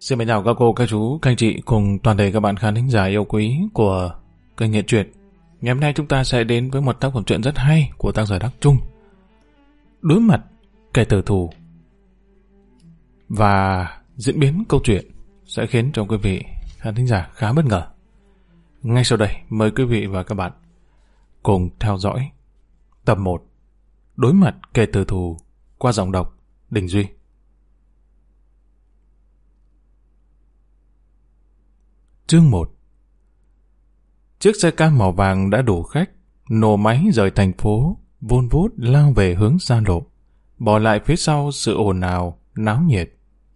Xin chào các cô, các chú, các anh chị cùng toàn thể các bạn khán thính giả yêu quý của kênh Nghệ Truyện. Ngày hôm nay chúng ta sẽ đến với một tác phẩm truyện rất hay của tác giả Đắc Trung. Đối mặt kẻ tử thù. Và diễn biến câu chuyện sẽ khiến cho quý vị khán thính giả khá bất ngờ. Ngay sau đây, mời quý vị và các bạn cùng theo dõi tập 1 Đối mặt kẻ tử thù qua giọng đọc Đình Duy. Chương 1. Chiếc xe cam màu vàng đã đủ khách, nổ máy rời thành phố, vun vút lao về hướng xa lộ, bỏ lại phía sau sự ồn ào, náo nhiệt.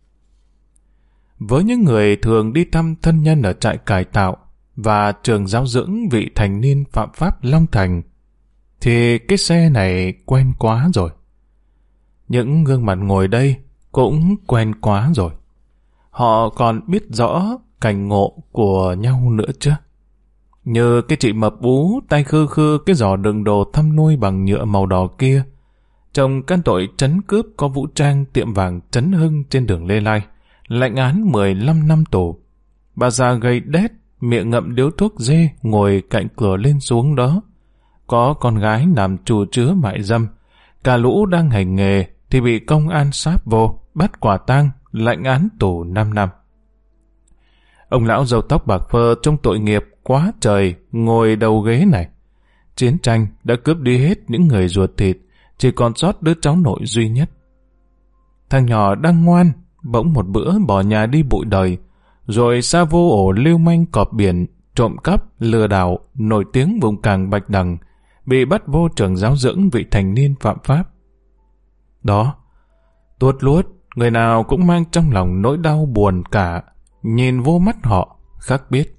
Với những người thường đi thăm thân nhân ở trại cải tạo và trường giáo dưỡng vị thành niên phạm pháp Long Thành, thì cái xe này quen quá rồi. Những gương mặt ngồi đây cũng quen quá rồi. Họ còn biết rõ cảnh ngộ của nhau nữa chứ. Như cái chị mập ú tay khư khư cái giỏ đựng đồ thăm nuôi bằng nhựa màu đỏ kia, trong căn tội trấn cướp có vũ trang tiệm vàng Trấn Hưng trên đường Lê Lai, lãnh án 15 năm tù. Bà già gầy đét, miệng ngậm điếu thuốc dê ngồi cạnh cửa lên xuống đó. Có con gái làm chủ chứa mại dâm, cả lũ đang hành nghề thì bị công an sáp vô, bắt quả tang, lãnh án tù 5 năm. Ông lão râu tóc bạc phơ trong tội nghiệp quá trời ngồi đầu ghế này. Chiến tranh đã cướp đi hết những người ruột thịt, chỉ còn sót đứa cháu nội duy nhất. Thằng nhỏ đang ngoan, bỗng một bữa bỏ nhà đi bụi đời, rồi sa vô ổ lưu manh cọp biển, trộm cắp, lừa đảo, nổi tiếng vùng cảng Bạch Đằng, bị bắt vô trường giáo dưỡng vị thành niên phạm pháp. Đó, tuốt luốt, người nào cũng mang trong lòng nỗi đau buồn cả, nhìn vô mắt họ, khắc biết.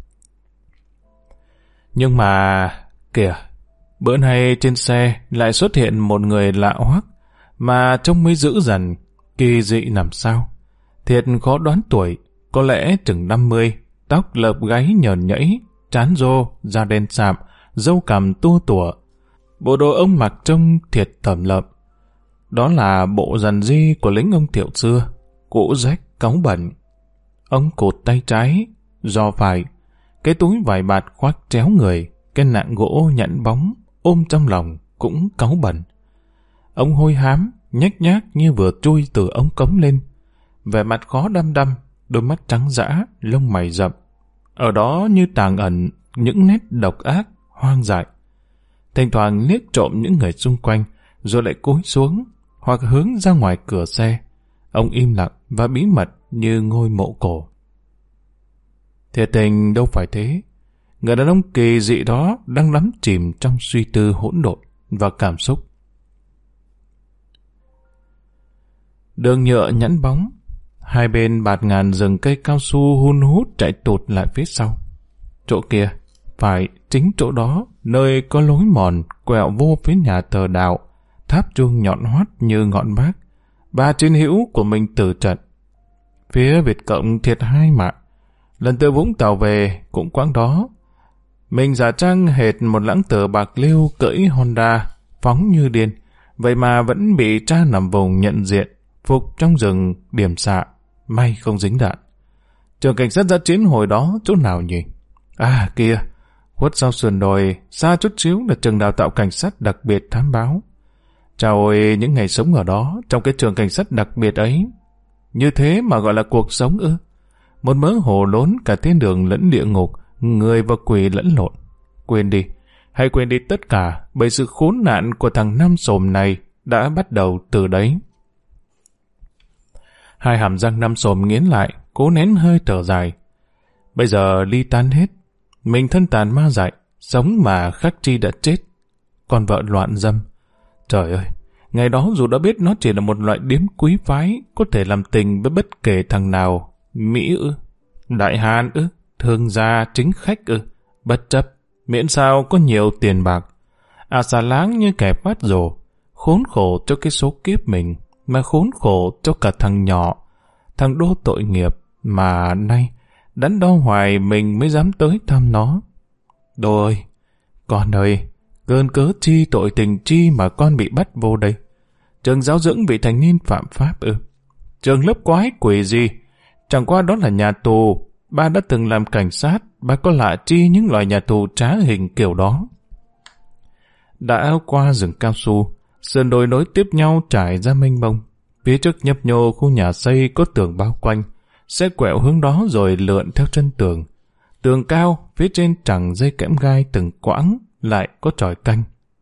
Nhưng mà, kìa, bữa nay trên xe lại xuất hiện một người lạ hoắc, mà trông mới dữ dằn, kỳ dị làm sao. Thiệt khó đoán tuổi, có lẽ chừng 50, tóc lợp gáy nhờn nhẫy, trán rô, da đen sạm, râu cằm tua tủa. Bộ đồ ông mặc trông thiệt thẩm lợm. Đó là bộ dằn di của lính ông Thiệu xưa, cũ rách, cáu bẩn. Ông cụt tay trái, giò phải, cái túi vải bạt khoác chéo người, cái nạng gỗ nhẵn bóng, ôm trong lòng, cũng cáu bẩn. Ông hôi hám, nhếch nhác như vừa chui từ ống cống lên. Vẻ mặt khó đăm đăm, đôi mắt trắng dã, lông mày rậm. Ở đó như tàng ẩn những nét độc ác, hoang dại. Thỉnh thoảng liếc trộm những người xung quanh, rồi lại cúi xuống, hoặc hướng ra ngoài cửa xe. Ông im lặng và bí mật như ngôi mộ cổ. Thiệt tình đâu phải thế. Người đàn ông kỳ dị đó đang đắm chìm trong suy tư hỗn độn và cảm xúc. Đường nhựa nhẵn bóng, hai bên bạt ngàn rừng cây cao su hun hút chạy tụt lại phía sau. Chỗ kia, phải chính chỗ đó, nơi có lối mòn quẹo vô phía nhà thờ đạo, tháp chuông nhọn hoắt như ngọn bác, ba chiến hữu của mình tử trận. Phía Việt Cộng thiệt 2 mạng. Lần từ Vũng Tàu về cũng quãng đó. Mình giả trang hệt một lãng tử bạc liêu cưỡi Honda, phóng như điên, vậy mà vẫn bị tra nằm vùng nhận diện, phục trong rừng điểm xạ, may không dính đạn. Trường cảnh sát dã chiến hồi đó chỗ nào nhỉ? À kia, khuất sau sườn đồi, xa chút xíu là trường đào tạo cảnh sát đặc biệt thám báo. Chào ơi, những ngày sống ở đó, trong cái trường cảnh sát đặc biệt ấy. Như thế mà gọi là cuộc sống ư? Một mớ hồ lốn cả thiên đường lẫn địa ngục, người và quỷ lẫn lộn. Quên đi, hãy quên đi tất cả, bởi sự khốn nạn của thằng Năm Xồm này đã bắt đầu từ đấy. Hai hàm răng Năm Xồm nghiến lại, cố nén hơi thở dài. Bây giờ ly tan hết, mình thân tàn ma dại, sống mà Khắc Chi đã chết. Con vợ loạn dâm. Trời ơi, ngày đó dù đã biết nó chỉ là một loại điếm quý phái, có thể làm tình với bất kể thằng nào. Mỹ ư? Đại Hàn ư? Thương gia chính khách ư? Bất chấp, miễn sao có nhiều tiền bạc. À xà láng như kẻ phát rồ. Khốn khổ cho cái số kiếp mình, mà khốn khổ cho cả thằng nhỏ, thằng đô tội nghiệp, mà nay đắn đo hoài mình mới dám tới thăm nó. Đồ ơi, con ơi, cơn cớ chi tội tình chi mà con bị bắt vô đây? Trường giáo dưỡng vị thành niên phạm pháp ư? Trường lớp quái quỷ gì? Chẳng qua đó là nhà tù, ba đã từng làm cảnh sát, ba có lạ chi những loại nhà tù trá hình kiểu đó. Đã qua rừng cao su, sườn đồi nối tiếp nhau trải ra mênh mông. Phía trước nhấp nhô khu nhà xây có tường bao quanh, xe quẹo hướng đó rồi lượn theo chân tường. Tường cao, phía trên chẳng dây kẽm gai từng quãng, lại có chòi canh.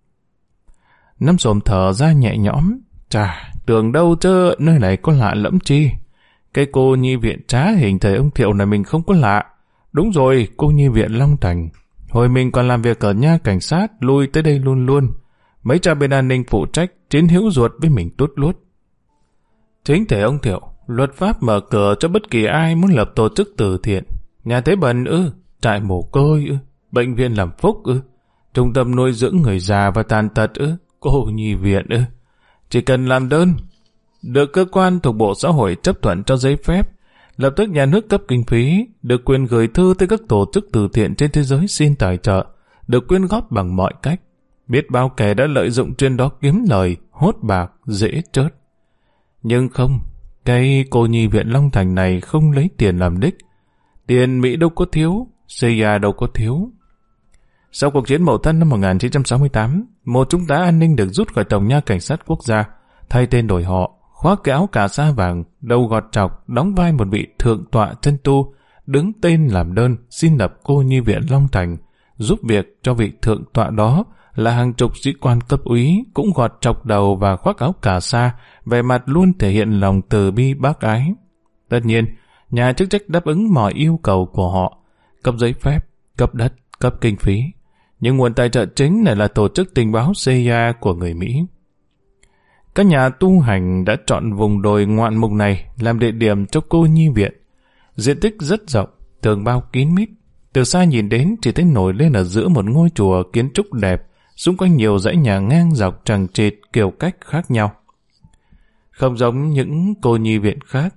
Năm Xồm thở ra nhẹ nhõm, chà, tưởng đâu chứ nơi này có lạ lẫm chi. Cái cô nhi viện trá hình thời ông Thiệu này mình không có lạ. Đúng rồi, cô nhi viện Long Thành. Hồi mình còn làm việc ở nha cảnh sát, lui tới đây luôn luôn. Mấy cha bên an ninh phụ trách, chiến hữu ruột với mình tút luốt. Chính thể ông Thiệu, luật pháp mở cửa cho bất kỳ ai muốn lập tổ chức từ thiện. Nhà tế bần trại mồ côi bệnh viện làm phúc trung tâm nuôi dưỡng người già và tàn tật cô nhi viện chỉ cần làm đơn, được cơ quan thuộc Bộ Xã hội chấp thuận cho giấy phép, lập tức nhà nước cấp kinh phí, được quyền gửi thư tới các tổ chức từ thiện trên thế giới xin tài trợ, được quyên góp bằng mọi cách. Biết bao kẻ đã lợi dụng trên đó kiếm lời, hốt bạc, dễ chớt. Nhưng không, cái cô nhi viện Long Thành này không lấy tiền làm đích. Tiền Mỹ đâu có thiếu, CIA đâu có thiếu. Sau cuộc chiến Mậu Thân năm 1968, một trung tá an ninh được rút khỏi Tổng nha Cảnh sát Quốc gia, thay tên đổi họ, khoác cái áo cà sa vàng, đầu gọt trọc, đóng vai một vị thượng tọa chân tu, đứng tên làm đơn xin lập cô nhi viện Long Thành, giúp việc cho vị thượng tọa đó là hàng chục sĩ quan cấp úy cũng gọt trọc đầu và khoác áo cà sa, vẻ mặt luôn thể hiện lòng từ bi bác ái. Tất nhiên, nhà chức trách đáp ứng mọi yêu cầu của họ, cấp giấy phép, cấp đất, cấp kinh phí. Nhưng nguồn tài trợ chính này là tổ chức tình báo CIA của người Mỹ. Các nhà tu hành đã chọn vùng đồi ngoạn mục này làm địa điểm cho cô nhi viện. Diện tích rất rộng, tường bao kín mít. Từ xa nhìn đến chỉ thấy nổi lên ở giữa một ngôi chùa kiến trúc đẹp, xung quanh nhiều dãy nhà ngang dọc chằng chịt kiểu cách khác nhau. Không giống những cô nhi viện khác.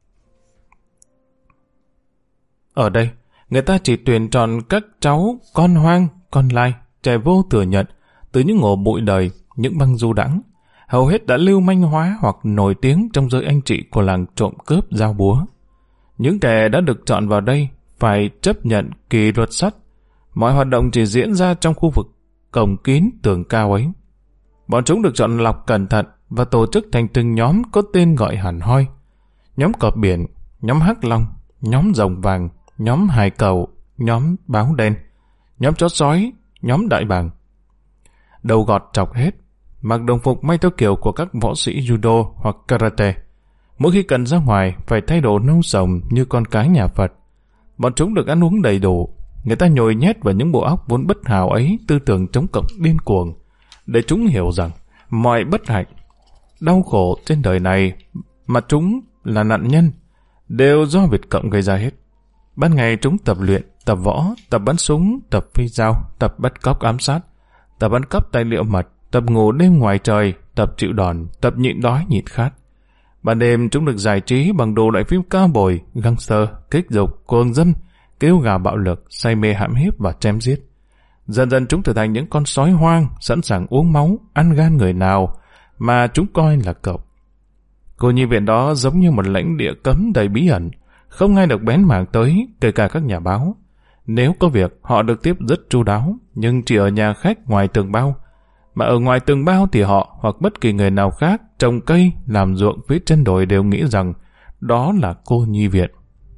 Ở đây, người ta chỉ tuyển chọn các cháu, con hoang, con lai, trẻ vô thừa nhận, từ những ổ bụi đời, những băng du đãng, hầu hết đã lưu manh hóa hoặc nổi tiếng trong giới anh chị của làng trộm cướp dao búa. Những kẻ đã được chọn vào đây phải chấp nhận kỷ luật sắt. Mọi hoạt động chỉ diễn ra trong khu vực cổng kín tường cao ấy. Bọn chúng được chọn lọc cẩn thận và tổ chức thành từng nhóm có tên gọi hẳn hoi. Nhóm cọp biển, nhóm hắc long, nhóm rồng vàng, nhóm hải cẩu, nhóm báo đen, nhóm chó sói, nhóm đại bàng. Đầu gọt chọc hết, mặc đồng phục may theo kiểu của các võ sĩ judo hoặc karate. Mỗi khi cần ra ngoài phải thay đồ nâu sồng như con cái nhà Phật. Bọn chúng được ăn uống đầy đủ. Người ta nhồi nhét vào những bộ óc vốn bất hảo ấy tư tưởng chống cộng điên cuồng, để chúng hiểu rằng mọi bất hạnh, đau khổ trên đời này mà chúng là nạn nhân đều do Việt Cộng gây ra hết. Ban ngày chúng tập luyện, tập võ, tập bắn súng, tập phi dao, tập bắt cóc ám sát, tập ăn cắp tài liệu mật, tập ngủ đêm ngoài trời, tập chịu đòn, tập nhịn đói nhịn khát. Ban đêm chúng được giải trí bằng đồ loại phim cao bồi, gangster, kích dục, cuồng dâm, kêu gào bạo lực, say mê hãm hiếp và chém giết. Dần dần chúng trở thành những con sói hoang, sẵn sàng uống máu, ăn gan người nào mà chúng coi là cậu. Cô nhi viện đó giống như một lãnh địa cấm đầy bí ẩn, không ai được bén mảng tới, kể cả các nhà báo. Nếu có việc, họ được tiếp rất chu đáo, nhưng chỉ ở nhà khách ngoài tường bao. Mà ở ngoài tường bao thì họ hoặc bất kỳ người nào khác trồng cây, làm ruộng phía chân đồi đều nghĩ rằng đó là cô nhi viện.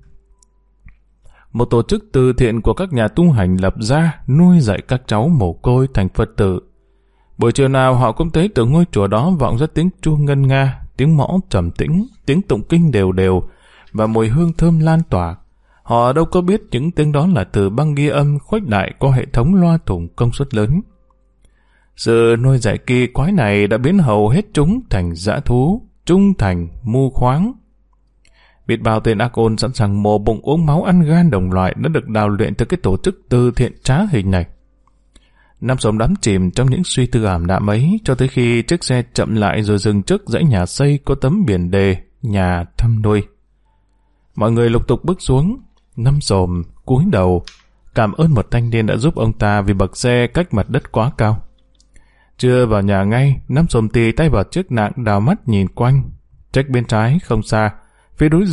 Một tổ chức từ thiện của các nhà tu hành lập ra nuôi dạy các cháu mồ côi thành Phật tử. Buổi chiều nào họ cũng thấy từ ngôi chùa đó vọng ra tiếng chuông ngân nga, tiếng mõ trầm tĩnh, tiếng tụng kinh đều đều và mùi hương thơm lan tỏa. Họ đâu có biết những tiếng đó là từ băng ghi âm khuếch đại qua hệ thống loa thùng công suất lớn. Sự nuôi dạy kỳ quái này đã biến hầu hết chúng thành dã thú, trung thành, mù khoáng. Biết bao tên ác ôn sẵn sàng mổ bụng uống máu ăn gan đồng loại đã được đào luyện từ cái tổ chức từ thiện trá hình này. Năm Xồm đắm chìm trong những suy tư ảm đạm ấy cho tới khi chiếc xe chậm lại rồi dừng trước dãy nhà xây có tấm biển đề nhà thăm nuôi. Mọi người lục tục bước xuống. Năm Xồm cúi đầu cảm ơn một thanh niên đã giúp ông ta vì bậc xe cách mặt đất quá cao. Chưa vào nhà ngay, Năm Xồm tì tay vào chiếc nạng đào mắt nhìn quanh. Trách bên trái không xa, phía đối diện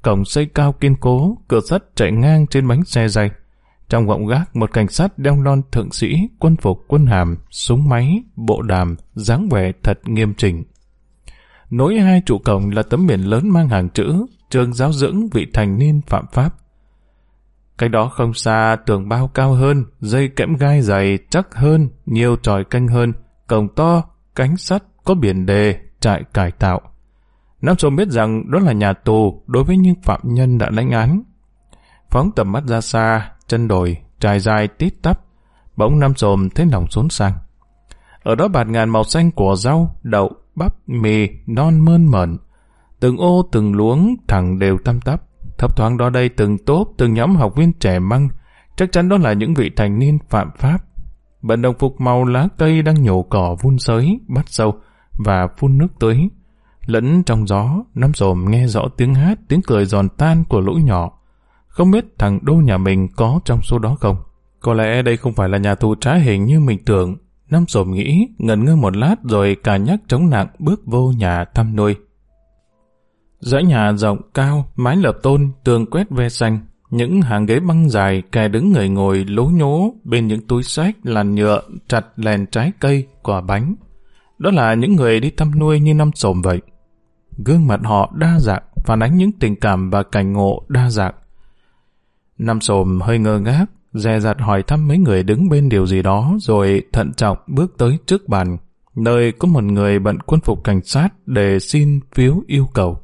cổng xây cao kiên cố, cửa sắt chạy ngang trên bánh xe dày. Trong gọng gác một cảnh sát đeo lon thượng sĩ, quân phục quân hàm, súng máy, bộ đàm, dáng vẻ thật nghiêm chỉnh. Nối hai trụ cổng là tấm biển lớn mang hàng chữ trường giáo dưỡng vị thành niên phạm pháp. Cách đó không xa, tường bao cao hơn, dây kẽm gai dày chắc hơn, nhiều tròi canh hơn, cổng to, cánh sắt, có biển đề, trại cải tạo. Nam Sồm biết rằng đó là nhà tù đối với những phạm nhân đã lãnh án. Phóng tầm mắt ra xa, chân đồi, trải dài tít tắp, bỗng Nam Sồm thấy lòng xốn sang. Ở đó bạt ngàn màu xanh của rau, đậu, bắp, mì, non mơn mởn. Từng ô từng luống thẳng đều tăm tắp. Thấp thoáng đó đây từng tốp, từng nhóm học viên trẻ măng. Chắc chắn đó là những vị thành niên phạm pháp. Bận đồng phục màu lá cây đang nhổ cỏ vun sới, bắt sâu và phun nước tưới. Lẫn trong gió, Nam Sồm nghe rõ tiếng hát, tiếng cười giòn tan của lũ nhỏ. Không biết thằng Đô nhà mình có trong số đó không? Có lẽ đây không phải là nhà tù trá hình như mình tưởng. Nam Sồm nghĩ, ngẩn ngơ một lát rồi cả nhắc chống nặng bước vô nhà thăm nuôi. Dãy nhà rộng cao, mái lợp tôn, tường quét ve xanh, những hàng ghế băng dài, kẻ đứng người ngồi lố nhố bên những túi xách, làn nhựa, chặt lèn trái cây, quả bánh. Đó là những người đi thăm nuôi như Nam Sồm vậy. Gương mặt họ đa dạng, phản ánh những tình cảm và cảnh ngộ đa dạng. Nam Sồm hơi ngơ ngác, dè dặt hỏi thăm mấy người đứng bên điều gì đó, rồi thận trọng bước tới trước bàn, nơi có một người bận quân phục cảnh sát để xin phiếu yêu cầu.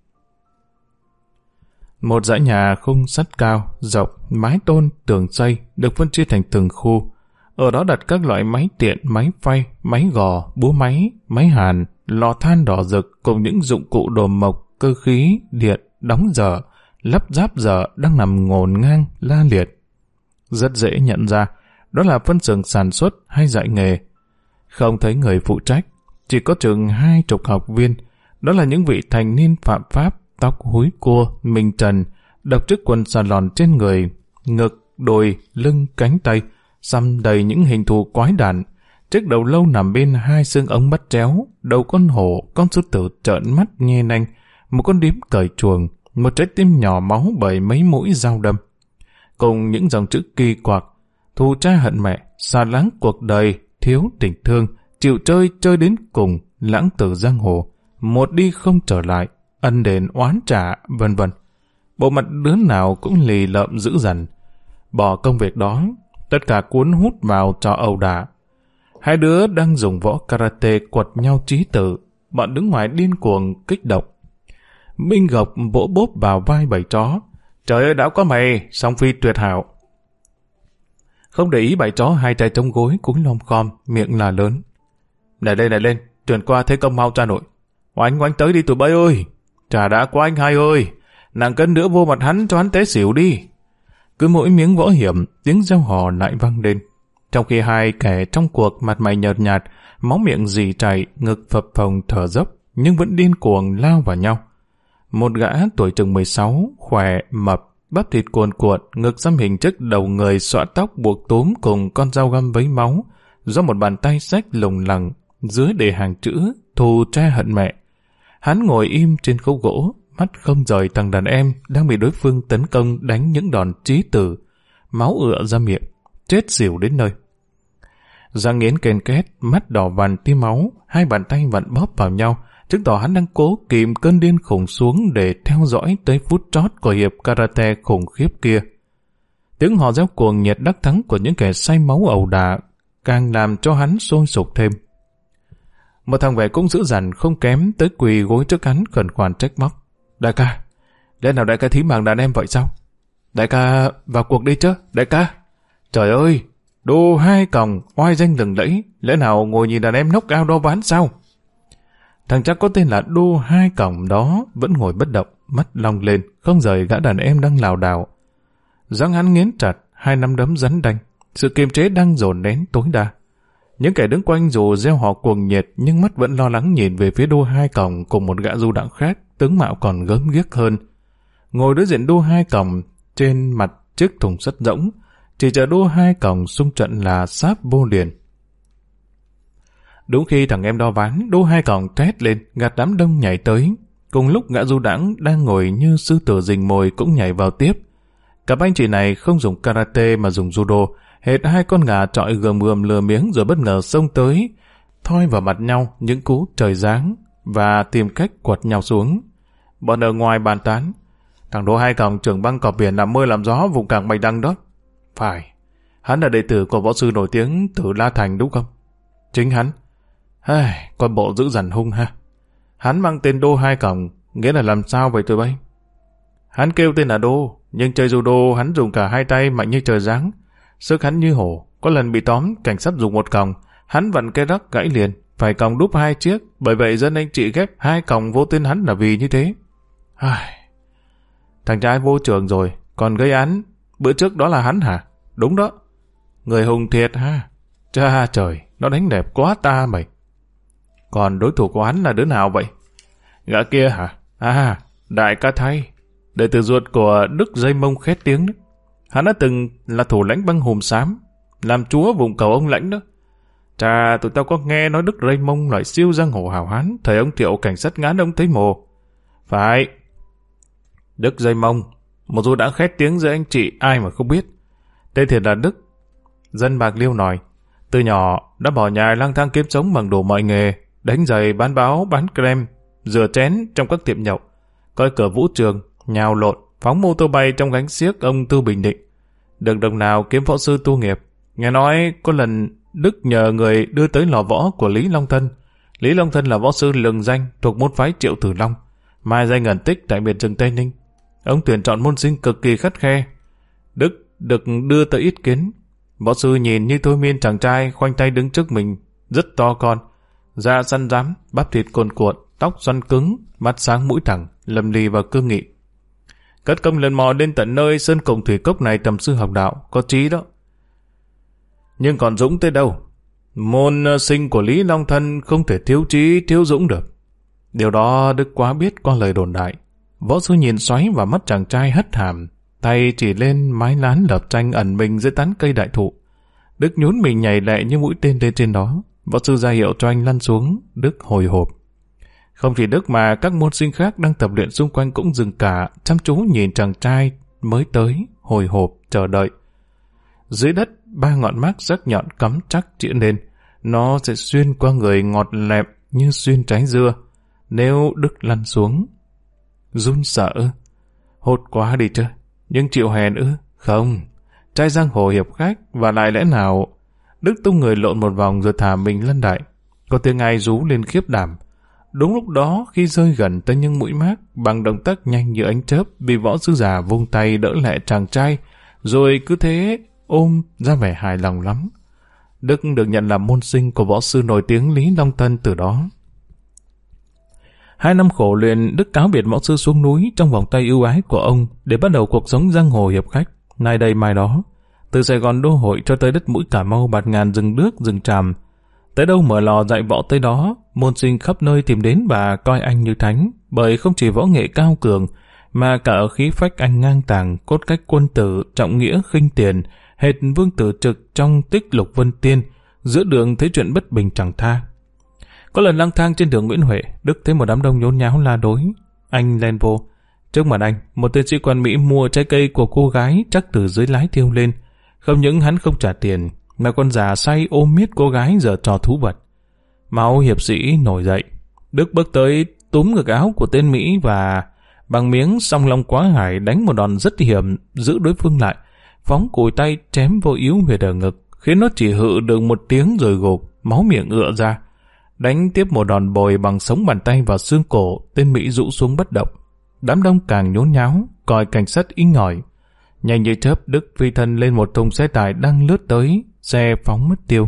Một dãy nhà khung sắt cao, rộng, mái tôn, tường xây, được phân chia thành từng khu. Ở đó đặt các loại máy tiện, máy phay, máy gò, búa máy, máy hàn, lò than đỏ rực cùng những dụng cụ đồ mộc, cơ khí, điện, đóng dở, lắp ráp dở đang nằm ngổn ngang, la liệt. Rất dễ nhận ra, đó là phân xưởng sản xuất hay dạy nghề. Không thấy người phụ trách, chỉ có chừng 20 học viên. Đó là những vị thành niên phạm pháp, tóc húi cua, mình trần, độc chiếc quần xà lòn trên người, ngực, đùi, lưng, cánh tay, xăm đầy những hình thù quái đản. Chiếc đầu lâu nằm bên hai xương ống bắt chéo, đầu con hổ, con sư tử trợn mắt nhe nanh, một con điếm cởi chuồng, một trái tim nhỏ máu bởi mấy mũi dao đâm. Cùng những dòng chữ kỳ quặc, thù cha hận mẹ, xa láng cuộc đời, thiếu tình thương, chịu chơi chơi đến cùng, lãng tử giang hồ, một đi không trở lại, ân đền oán trả, vân vân. Bộ mặt đứa nào cũng lì lợm dữ dằn. Bỏ công việc đó, tất cả cuốn hút vào trò ẩu đả. Hai đứa đang dùng võ karate quật nhau chí tử, bọn đứng ngoài điên cuồng kích động. Minh Gộc vỗ bốp vào vai bầy chó. Trời ơi, đã có mày, song phi tuyệt hảo. Không để ý bầy chó hai tay chống gối cúi lom khom, miệng là lớn. Này lên, chuyển qua thế công mau cha nội. Oánh tới đi tụi bay ơi. Chả đã qua anh hai ơi. Nàng cân nữa vô mặt hắn cho hắn té xỉu đi. Cứ mỗi miếng võ hiểm, tiếng reo hò lại vang lên. Trong khi hai kẻ trong cuộc mặt mày nhợt nhạt, máu miệng rỉ chảy, ngực phập phồng thở dốc, nhưng vẫn điên cuồng lao vào nhau. Một gã tuổi chừng 16, khỏe, mập, bắp thịt cuồn cuộn, ngực xăm hình chiếc đầu người xõa tóc buộc túm cùng con dao găm vấy máu, do một bàn tay xách lủng lẳng, dưới để hàng chữ thù cha hận mẹ. Hắn ngồi im trên khúc gỗ, mắt không rời thằng đàn em đang bị đối phương tấn công đánh những đòn chí tử, máu ựa ra miệng, chết xỉu đến nơi. Răng nghiến kèn két, mắt đỏ vằn tí máu, hai bàn tay vặn bóp vào nhau, chứng tỏ hắn đang cố kìm cơn điên khủng xuống để theo dõi tới phút chót của hiệp karate khủng khiếp kia. Tiếng hò reo cuồng nhiệt đắc thắng của những kẻ say máu ẩu đả càng làm cho hắn sôi sục thêm. Một thằng vẻ cũng dữ dằn không kém tới quỳ gối trước hắn khẩn khoản trách móc. Đại ca, lẽ nào đại ca thí mạng đàn em vậy sao? Đại ca vào cuộc đi chứ, đại ca. Trời ơi, Đô hai còng, oai danh lừng lẫy, lẽ nào ngồi nhìn đàn em knock out đo ván sao? Thằng chắc có tên là Đô hai còng đó vẫn ngồi bất động, mắt long lên, không rời gã đàn em đang lảo đảo. Răng hắn nghiến chặt, hai nắm đấm rắn đanh, sự kiềm chế đang dồn nén tối đa. Những kẻ đứng quanh dù reo hò cuồng nhiệt nhưng mắt vẫn lo lắng nhìn về phía Đô hai còng cùng một gã du đảng khác, tướng mạo còn gớm ghiếc hơn. Ngồi đối diện Đô hai còng, trên mặt chiếc thùng sắt rỗng, chỉ chờ Đô hai còng xung trận là sáp vô liền. Đúng khi thằng em đo ván, Đô hai còng thét lên, gạt đám đông nhảy tới. Cùng lúc gã du đãng đang ngồi như sư tử rình mồi cũng nhảy vào tiếp. Cặp anh chị này không dùng karate mà dùng judo, hệt hai con gà trọi gườm gườm lừa miếng rồi bất ngờ xông tới, thoi vào mặt nhau những cú trời giáng và tìm cách quật nhau xuống. Bọn ở ngoài bàn tán, thằng Đỗ Hai Còng trưởng băng cọp biển làm mưa làm gió vùng cảng Bạch Đăng đó. Phải, hắn là đệ tử của võ sư nổi tiếng Tử La Thành đúng không? Chính hắn. Con bộ dữ dằn hung ha. Hắn mang tên Đỗ Hai Còng, nghĩa là làm sao vậy tụi bay? Hắn kêu tên là Đô, nhưng chơi judo hắn dùng cả hai tay mạnh như trời giáng. Sức hắn như hổ, có lần bị tóm, cảnh sát dùng một còng, hắn vặn cây rắc gãy liền, phải còng đúp hai chiếc, bởi vậy dân anh chị ghép hai còng vô tên hắn là vì như thế. Thằng trai vô trường rồi, còn gây án, bữa trước đó là hắn hả? Đúng đó. Người hùng thiệt ha. Cha trời, nó đánh đẹp quá ta mày. Còn đối thủ của hắn là đứa nào vậy? Gã kia hả? Đại ca Thay, đệ tử ruột của Đức Dây Mông khét tiếng đó. Hắn đã từng là thủ lãnh băng hùm xám, làm chúa vùng cầu ông lãnh đó. Chà, tụi tao có nghe nói Đức Dây Mông loại siêu giang hồ hào hán, thời ông Triệu cảnh sát ngán ông thấy mồ. Phải. Đức Dây Mông, một dù đã khét tiếng giữa anh chị ai mà không biết. Tên thiệt là Đức. Dân Bạc Liêu nói, từ nhỏ đã bỏ nhà lang thang kiếm sống bằng đủ mọi nghề, đánh giày, bán báo, bán creme, rửa chén trong các tiệm nhậu, coi cờ vũ trường, nhào lộn, phóng mô tô bay trong gánh xiếc ông Tư Bình Định. Được đồng nào kiếm võ sư tu nghiệp. Nghe nói có lần Đức nhờ người đưa tới lò võ của Lý Long Thân. Lý Long Thân là võ sư lừng danh thuộc môn phái Triệu Tử Long, mai danh ẩn tích tại miền rừng Tây Ninh. Ông tuyển chọn môn sinh cực kỳ khắt khe. Đức được đưa tới yết kiến. Võ sư nhìn như thôi miên chàng trai khoanh tay đứng trước mình, rất to con, da săn rám, bắp thịt cuồn cuộn, tóc xoăn cứng, mắt sáng mũi thẳng, lầm lì và cương nghị. Cất công lần mò đến tận nơi sơn cùng thủy cốc này tầm sư học đạo, có trí đó. Nhưng còn dũng tới đâu? Môn sinh của Lý Long Thân không thể thiếu trí, thiếu dũng được. Điều đó Đức quá biết qua lời đồn đại. Võ sư nhìn xoáy vào mắt chàng trai hất hàm, tay chỉ lên mái lán lợp tranh ẩn mình dưới tán cây đại thụ. Đức nhún mình nhảy lẹ như mũi tên lên trên đó. Võ sư ra hiệu cho anh lăn xuống. Đức hồi hộp. Không chỉ Đức mà các môn sinh khác đang tập luyện xung quanh cũng dừng cả, chăm chú nhìn chàng trai mới tới, hồi hộp, chờ đợi. Dưới đất, 3 ngọn mác sắc nhọn cắm chắc chĩa lên. Nó sẽ xuyên qua người ngọt lẹm như xuyên trái dưa. Nếu Đức lăn xuống, run sợ. Hốt quá đi chứ. Nhưng chịu hèn ư? Không. Trai giang hồ hiệp khách và lại lẽ nào? Đức tung người lộn một vòng rồi thả mình lăn đại. Có tiếng ai rú lên khiếp đảm. Đúng lúc đó, khi rơi gần tới những mũi mác, bằng động tác nhanh như ánh chớp, bị võ sư già vung tay đỡ lại chàng trai, rồi cứ thế ôm ra vẻ hài lòng lắm. Đức được nhận làm môn sinh của võ sư nổi tiếng Lý Long Thân từ đó. 2 năm khổ luyện, Đức cáo biệt võ sư xuống núi trong vòng tay ưu ái của ông để bắt đầu cuộc sống giang hồ hiệp khách, nay đây mai đó. Từ Sài Gòn đô hội cho tới đất mũi Cà Mau, Bạt Ngàn, rừng Đước, rừng Tràm. Tới đâu mở lò dạy võ tới đó, môn sinh khắp nơi tìm đến và coi anh như thánh, bởi không chỉ võ nghệ cao cường, mà cả ở khí phách anh ngang tàng, cốt cách quân tử, trọng nghĩa khinh tiền, hệt Vương Tử Trực trong Tích Lục Vân Tiên, giữa đường thấy chuyện bất bình chẳng tha. Có lần lang thang trên đường Nguyễn Huệ, Đức thấy một đám đông nhốn nháo la đối. Anh len vô. Trước mặt anh, một tên sĩ quan Mỹ mua trái cây của cô gái chắc từ dưới lái thiêu lên. Không những hắn không trả tiền, mà con già say ôm miết cô gái giở trò thú vật. Máu hiệp sĩ nổi dậy. Đức bước tới túm ngực áo của tên Mỹ và bằng miếng song long quá hải đánh một đòn rất hiểm, giữ đối phương lại, phóng cùi tay chém vô yếu huyệt ở ngực, khiến nó chỉ hự được một tiếng rồi gục, máu miệng ựa ra. Đánh tiếp một đòn bồi bằng sống bàn tay vào xương cổ, tên Mỹ rũ xuống bất động. Đám đông càng nhốn nháo, còi cảnh sát inh ỏi. Nhanh như chớp, Đức phi thân lên một thùng xe tải đang lướt tới, xe phóng mất tiêu.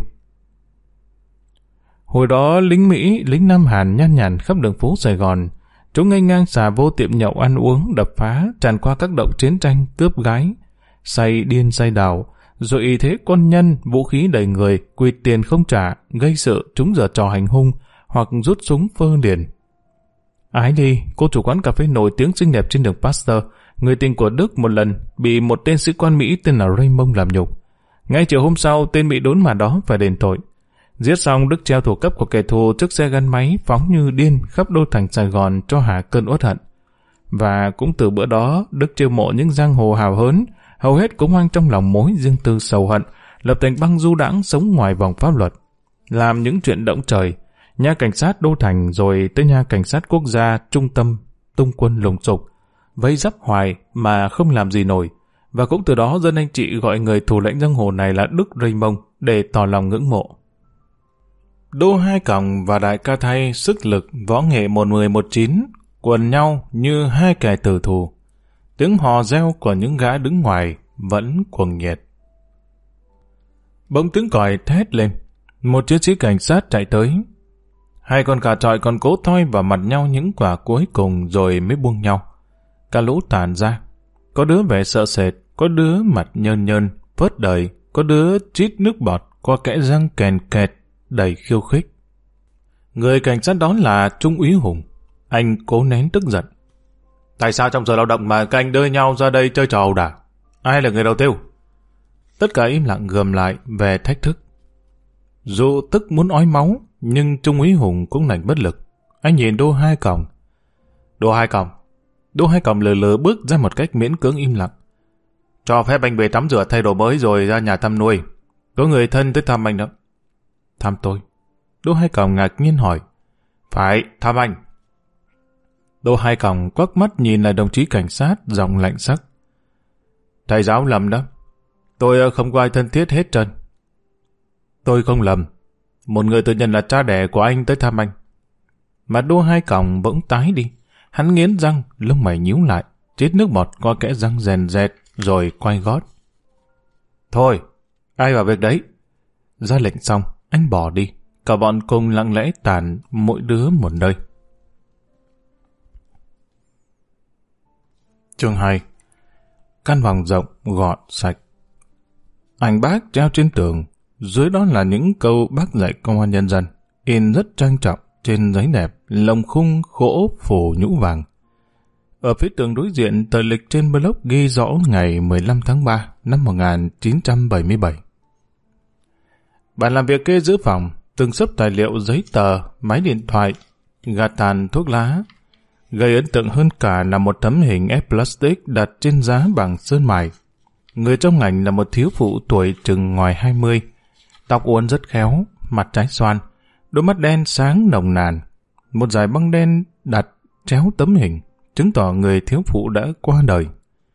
Hồi đó lính Mỹ, lính Nam Hàn nhan nhản khắp đường phố Sài Gòn. Chúng nghênh ngang xà vô tiệm nhậu ăn uống, đập phá, tràn qua các động chiến tranh, cướp gái, say điên say đảo, rồi ý thế quân nhân, vũ khí đầy người, quỵt tiền không trả, gây sự, chúng giở trò hành hung, hoặc rút súng phơ liền. Ái Ly, cô chủ quán cà phê nổi tiếng xinh đẹp trên đường Pasteur, người tình của Đức, một lần bị một tên sĩ quan Mỹ tên là Raymond làm nhục. Ngay chiều hôm sau, tên Mỹ đốn mà đó phải đền tội. Giết xong, Đức treo thủ cấp của kẻ thù trước xe gắn máy phóng như điên khắp đô thành Sài Gòn cho hạ cơn uất hận. Và cũng từ bữa đó, Đức chiêu mộ những giang hồ hào hớn, hầu hết cũng mang trong lòng mối riêng tư sầu hận, lập thành băng du đãng sống ngoài vòng pháp luật, làm những chuyện động trời. Nhà cảnh sát đô thành rồi tới nhà cảnh sát quốc gia trung tâm tung quân lùng sục, vây giáp hoài mà không làm gì nổi. Và cũng từ đó dân anh chị gọi người thủ lĩnh giang hồ này là Đức Raymond để tỏ lòng ngưỡng mộ. Đô Hai Còng và Đại Ca Thay sức lực võ nghệ 110-19 quần nhau như hai kẻ tử thù. Tiếng hò reo của những gã đứng ngoài vẫn cuồng nhiệt. Bỗng tiếng còi thét lên, một chiến sĩ cảnh sát chạy tới. Hai con gà trọi còn cố thoi vào mặt nhau những quả cuối cùng rồi mới buông nhau. Cả lũ tàn ra. Có đứa vẻ sợ sệt, có đứa mặt nhơn nhơn, phớt đời, có đứa chít nước bọt qua kẽ răng kèn kẹt, đầy khiêu khích. Người cảnh sát đó là Trung úy Hùng. Anh cố nén tức giận. Tại sao trong giờ lao động mà các anh đưa nhau ra đây chơi trò ẩu đả? Ai là người đầu tiêu? Tất cả im lặng gầm lại về thách thức. Dù tức muốn ói máu, nhưng Trung úy Hùng cũng lành bất lực. Anh nhìn Đô Hai Còng. Đô Hai Còng lờ lờ bước ra một cách miễn cưỡng im lặng. Cho phép anh về tắm rửa thay đồ mới rồi ra nhà thăm nuôi. Có người thân tới thăm anh đó. Thăm tôi? Đô Hai Còng ngạc nhiên hỏi. Phải, thăm anh. Đô Hai Còng quắc mắt nhìn lại đồng chí cảnh sát, giọng lạnh sắc. Thầy giáo lầm đó. Tôi không có ai thân thiết hết trơn. Tôi không lầm. Một người tự nhận là cha đẻ của anh tới thăm anh. Mà Đô Hai Còng bỗng tái đi. Hắn nghiến răng, lông mày nhíu lại, chít nước bọt qua kẽ răng rèn rẹt, rồi quay gót. Thôi, ai vào việc đấy? Ra lệnh xong, anh bỏ đi. Cả bọn cùng lặng lẽ tản, mỗi đứa một nơi. Chương 2. Căn phòng rộng, gọn, sạch. Ảnh bác treo trên tường, dưới đó là những câu bác dạy công an nhân dân, in rất trang trọng trên giấy đẹp, lồng khung gỗ phủ nhũ vàng. Ở phía tường đối diện, tờ lịch trên blog ghi rõ ngày 15 tháng 3 năm 1977. Bàn làm việc kê giữa phòng, từng xấp tài liệu giấy tờ, máy điện thoại, gạt tàn thuốc lá. Gây ấn tượng hơn cả là một tấm hình ép plastic đặt trên giá bằng sơn mài. Người trong ảnh là một thiếu phụ tuổi chừng ngoài 20, tóc uốn rất khéo, mặt trái xoan, đôi mắt đen sáng nồng nàn. Một dải băng đen đặt chéo tấm hình, chứng tỏ người thiếu phụ đã qua đời.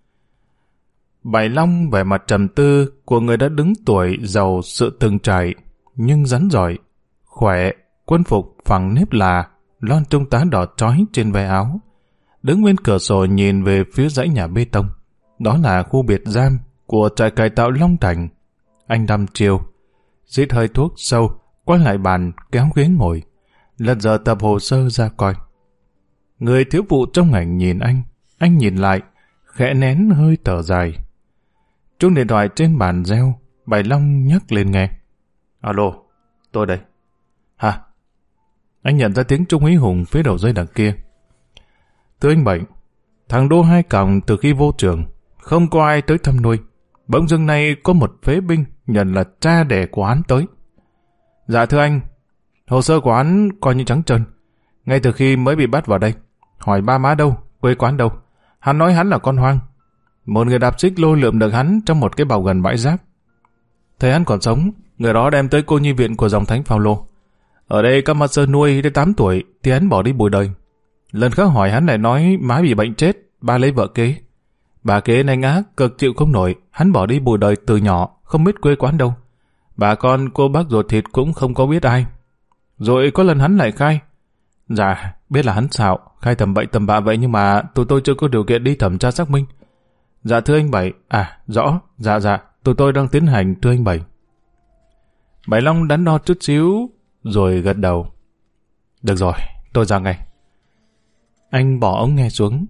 Bảy Long vẻ mặt trầm tư của người đã đứng tuổi giàu sự từng trải, nhưng rắn giỏi, khỏe, quân phục phẳng nếp là, lon trung tá đỏ chói trên ve áo. Đứng bên cửa sổ nhìn về phía dãy nhà bê tông. Đó là khu biệt giam của trại cải tạo Long Thành. Anh đăm chiều, rít hơi thuốc sâu, quay lại bàn kéo ghế ngồi, lật dở tập hồ sơ ra coi. Người thiếu phụ trong ảnh nhìn anh nhìn lại, khẽ nén hơi thở dài. Chuông điện thoại trên bàn reo, Bảy Long nhắc lên nghe. Alo, tôi đây. Hả? Anh nhận ra tiếng Trung úy Hùng phía đầu dây đằng kia. Thưa anh Bảy, thằng Đô Hai Còng từ khi vô trường, không có ai tới thăm nuôi. Bỗng dưng nay có một phế binh nhận là cha đẻ của hắn tới. Dạ thưa anh, hồ sơ của hắn coi như trắng trơn. Ngay từ khi mới bị bắt vào đây, hỏi ba má đâu, quê quán đâu, hắn nói hắn là con hoang. Một người đạp xích lôi lượm được hắn trong một cái bào gần bãi rác. Thấy hắn còn sống, người đó đem tới cô nhi viện của dòng thánh Phaolô. Ở đây các mặt sơ nuôi đến 8 tuổi thì hắn bỏ đi bụi đời. Lần khác hỏi hắn lại nói má bị bệnh chết, ba lấy vợ kế. Bà kế nanh ác, cực chịu không nổi, hắn bỏ đi bụi đời từ nhỏ, không biết quê quán đâu. Bà con cô bác ruột thịt cũng không có biết ai. Rồi có lần hắn lại khai. Dạ, biết là hắn xạo, khai tầm bậy tầm bạ vậy nhưng mà tụi tôi chưa có điều kiện đi thẩm tra xác minh. Dạ thưa anh Bảy, rõ, dạ, tụi tôi đang tiến hành thưa anh Bảy. Bảy Long đắn đo chút xíu, rồi gật đầu. Được rồi, tôi ra ngay. Anh bỏ ống nghe xuống.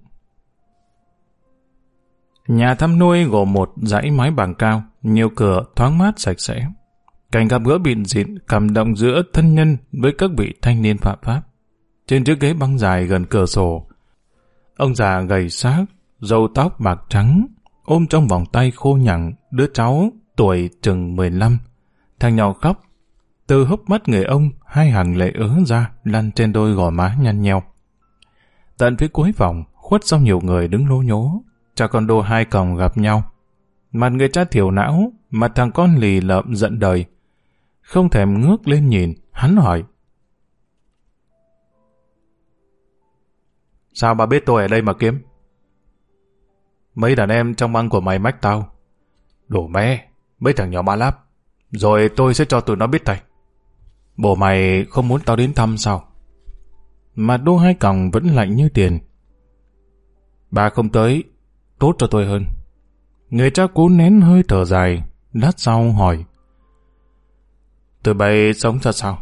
Nhà thăm nuôi gồm một dãy mái bằng cao, nhiều cửa, thoáng mát sạch sẽ. Cảnh gặp gỡ bịn dịn, cảm động giữa thân nhân với các vị thanh niên phạm pháp. Trên chiếc ghế băng dài gần cửa sổ, ông già gầy xác, râu tóc bạc trắng, ôm trong vòng tay khô nhẳng đứa cháu tuổi chừng 15. Thằng nhỏ khóc. Từ hốc mắt người ông, hai hàng lệ ứa ra, lăn trên đôi gò má nhăn nheo. Tận phía cuối phòng, khuất sau nhiều người đứng lố nhố, cha con Đô Hai Còng gặp nhau. Mặt người cha thiểu não, mặt thằng con lì lợm giận đời. Không thèm ngước lên nhìn, hắn hỏi. Sao bà biết tôi ở đây mà kiếm? Mấy đàn em trong băng của mày mách tao. Đổ mẹ, mấy thằng nhỏ ba láp. Rồi tôi sẽ cho tụi nó biết tay. Bộ mày không muốn tao đến thăm sao? Mặt Đô Hai Còng vẫn lạnh như tiền. Bà không tới, tốt cho tôi hơn. Người cha cố nén hơi thở dài, lát sau hỏi. Tụi bay sống ra sao?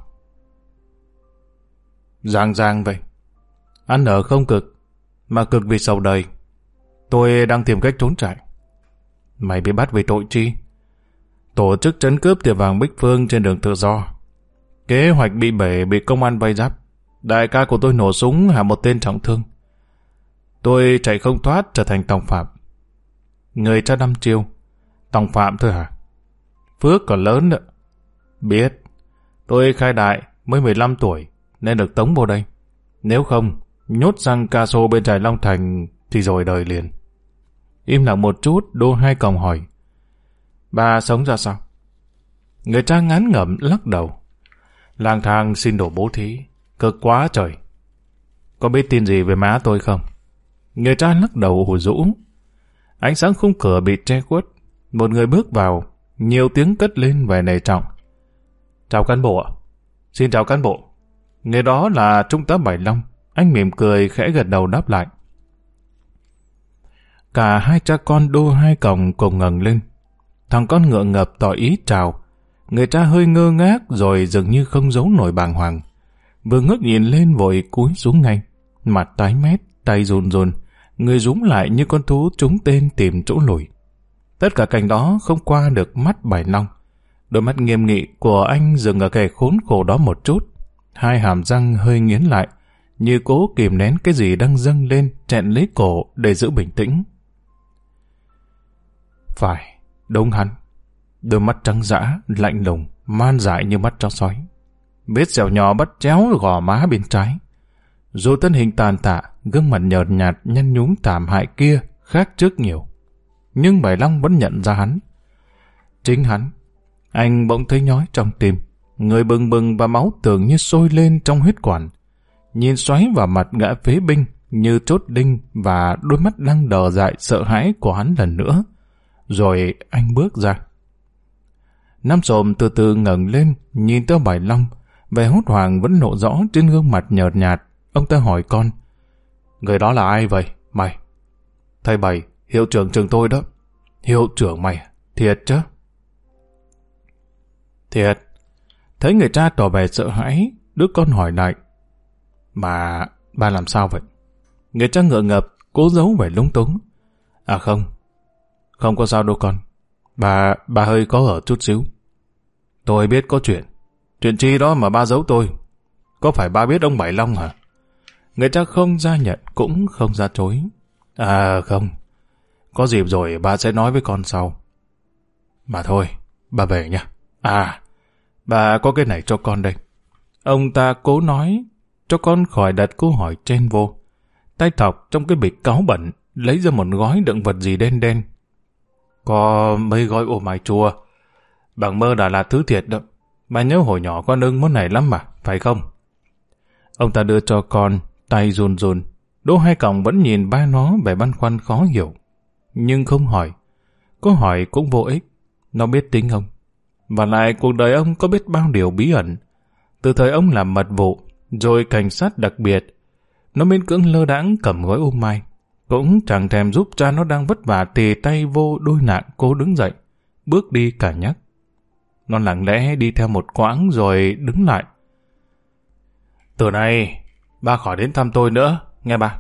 Giang vậy. Ăn ở không cực, mà cực vì sầu đời. Tôi đang tìm cách trốn chạy. Mày bị bắt vì tội chi? Tổ chức trấn cướp tiệm vàng Bích Phương trên đường Tự Do. Kế hoạch bị bể, bị công an vây giáp. Đại ca của tôi nổ súng hạ một tên trọng thương. Tôi chạy không thoát, trở thành tòng phạm. Người cha đăm chiêu. Tòng phạm thôi hả? Phước còn lớn nữa. Biết. Tôi khai đại mới 15 tuổi nên được tống vô đây. Nếu không, nhốt răng ca sô bên trại Long Thành thì rồi đời liền. Im lặng một chút, Đô Hai Còng hỏi. Bà sống ra sao? Người cha ngán ngẩm lắc đầu. Lang thang xin đổ bố thí. Cực quá trời. Có biết tin gì về má tôi không? Người cha lắc đầu hù rũ. Ánh sáng khung cửa bị che khuất. Một người bước vào. Nhiều tiếng cất lên vẻ nề trọng. Chào cán bộ ạ. Xin chào cán bộ. Người đó là Trung tá Bảy Long. Anh mỉm cười khẽ gật đầu đáp lại. Cả hai cha con Đô Hai Còng cùng ngẩng lên. Thằng con ngượng ngập tỏ ý chào. Người cha hơi ngơ ngác rồi dường như không giấu nổi bàng hoàng. Vừa ngước nhìn lên vội cúi xuống ngay. Mặt tái mét, tay run run. Người rúm lại như con thú trúng tên tìm chỗ lùi. Tất cả cảnh đó không qua được mắt Bảy Long. Đôi mắt nghiêm nghị của anh dừng ở kẻ khốn khổ đó một chút. Hai hàm răng hơi nghiến lại, như cố kìm nén cái gì đang dâng lên, chẹn lấy cổ để giữ bình tĩnh. Phải, đúng hắn. Đôi mắt trắng dã, lạnh lùng, man dại như mắt chó sói. Vết sẹo nhỏ bắt chéo gò má bên trái. Dù thân hình tàn tạ, gương mặt nhợt nhạt nhăn nhúm thảm hại kia khác trước nhiều. Nhưng Bảy Long vẫn nhận ra hắn. Chính hắn. Anh bỗng thấy nhói trong tim. Người bừng bừng và máu tưởng như sôi lên trong huyết quản. Nhìn xoáy vào mặt gã phế binh như chốt đinh và đôi mắt đang đờ dại sợ hãi của hắn lần nữa. Rồi anh bước ra. Nam Sồm từ từ ngẩng lên, nhìn tới Bảy Long. Vẻ hốt hoảng vẫn lộ rõ trên gương mặt nhợt nhạt. Ông ta hỏi con. Người đó là ai vậy, mày? Thầy Bảy, hiệu trưởng trường tôi đó. Hiệu trưởng mày, thiệt chứ? Thiệt. Thấy người cha tỏ vẻ sợ hãi, đứa con hỏi lại. Bà làm sao vậy? Người cha ngượng ngập, cố giấu vẻ lúng túng. À không có sao đâu con. Bà hơi có ở chút xíu. Tôi biết có chuyện. Chuyện chi đó mà ba giấu tôi? Có phải ba biết ông Bảy Long hả? Người cha không ra nhận cũng không ra chối. À không. Có dịp rồi ba sẽ nói với con sau. Mà thôi, bà về nha. À, bà có cái này cho con đây. Ông ta cố nói cho con khỏi đặt câu hỏi trên vô. Tay thọc trong cái bịch cáu bẩn lấy ra một gói đựng vật gì đen đen. Có mấy gói ô mai chua. Bằng mơ Đà Lạt thứ thiệt đó. Bà nhớ hồi nhỏ con ưng món này lắm mà, phải không? Ông ta đưa cho con, tay run run. Đỗ Hai Còng vẫn nhìn ba nó vẻ băn khoăn khó hiểu. Nhưng không hỏi. Có hỏi cũng vô ích. Nó biết tính ông. Và lại cuộc đời ông có biết bao điều bí ẩn. Từ thời ông làm mật vụ, rồi cảnh sát đặc biệt. Nó miễn cưỡng lơ đãng cầm gói ô mai. Cũng chẳng thèm giúp cha nó đang vất vả tì tay vô đôi nạn cố đứng dậy. Bước đi cả nhắc. Nó lặng lẽ đi theo một quãng rồi đứng lại. Từ nay, ba khỏi đến thăm tôi nữa, nghe ba.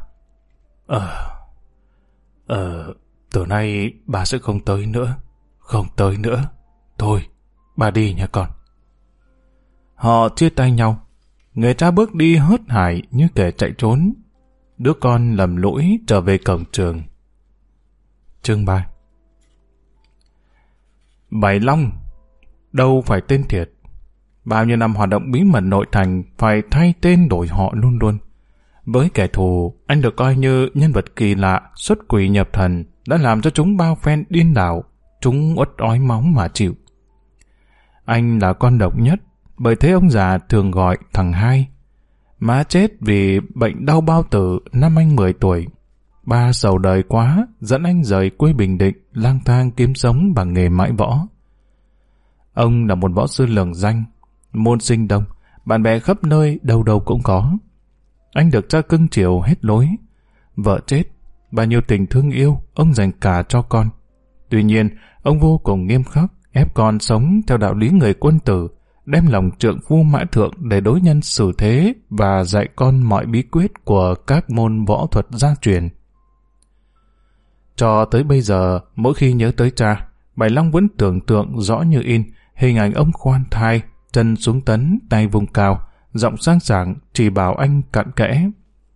Từ nay ba sẽ không tới nữa. Không tới nữa. Thôi, ba đi nha con. Họ chia tay nhau. Người cha bước đi hớt hải như kẻ chạy trốn. Đứa con lầm lũi trở về cổng trường. Chương 3. Bảy Long đâu phải tên thiệt. Bao nhiêu năm hoạt động bí mật nội thành phải thay tên đổi họ luôn luôn. Với kẻ thù, anh được coi như nhân vật kỳ lạ, xuất quỷ nhập thần, đã làm cho chúng bao phen điên đảo, chúng uất ói máu mà chịu. Anh là con độc nhất, bởi thế ông già thường gọi thằng Hai. Má chết vì bệnh đau bao tử năm anh 10 tuổi. Ba sầu đời quá, dẫn anh rời quê Bình Định, lang thang kiếm sống bằng nghề mãi võ. Ông là một võ sư lừng danh, môn sinh đông, bạn bè khắp nơi đâu đâu cũng có. Anh được cha cưng chiều hết lối. Vợ chết, bao nhiêu tình thương yêu, ông dành cả cho con. Tuy nhiên, ông vô cùng nghiêm khắc, ép con sống theo đạo lý người quân tử, đem lòng trượng phu mã thượng để đối nhân xử thế và dạy con mọi bí quyết của các môn võ thuật gia truyền. Cho tới bây giờ, mỗi khi nhớ tới cha, Bảy Long vẫn tưởng tượng rõ như in hình ảnh ông khoan thai, chân xuống tấn, tay vùng cao, giọng sang sảng chỉ bảo anh cặn kẽ.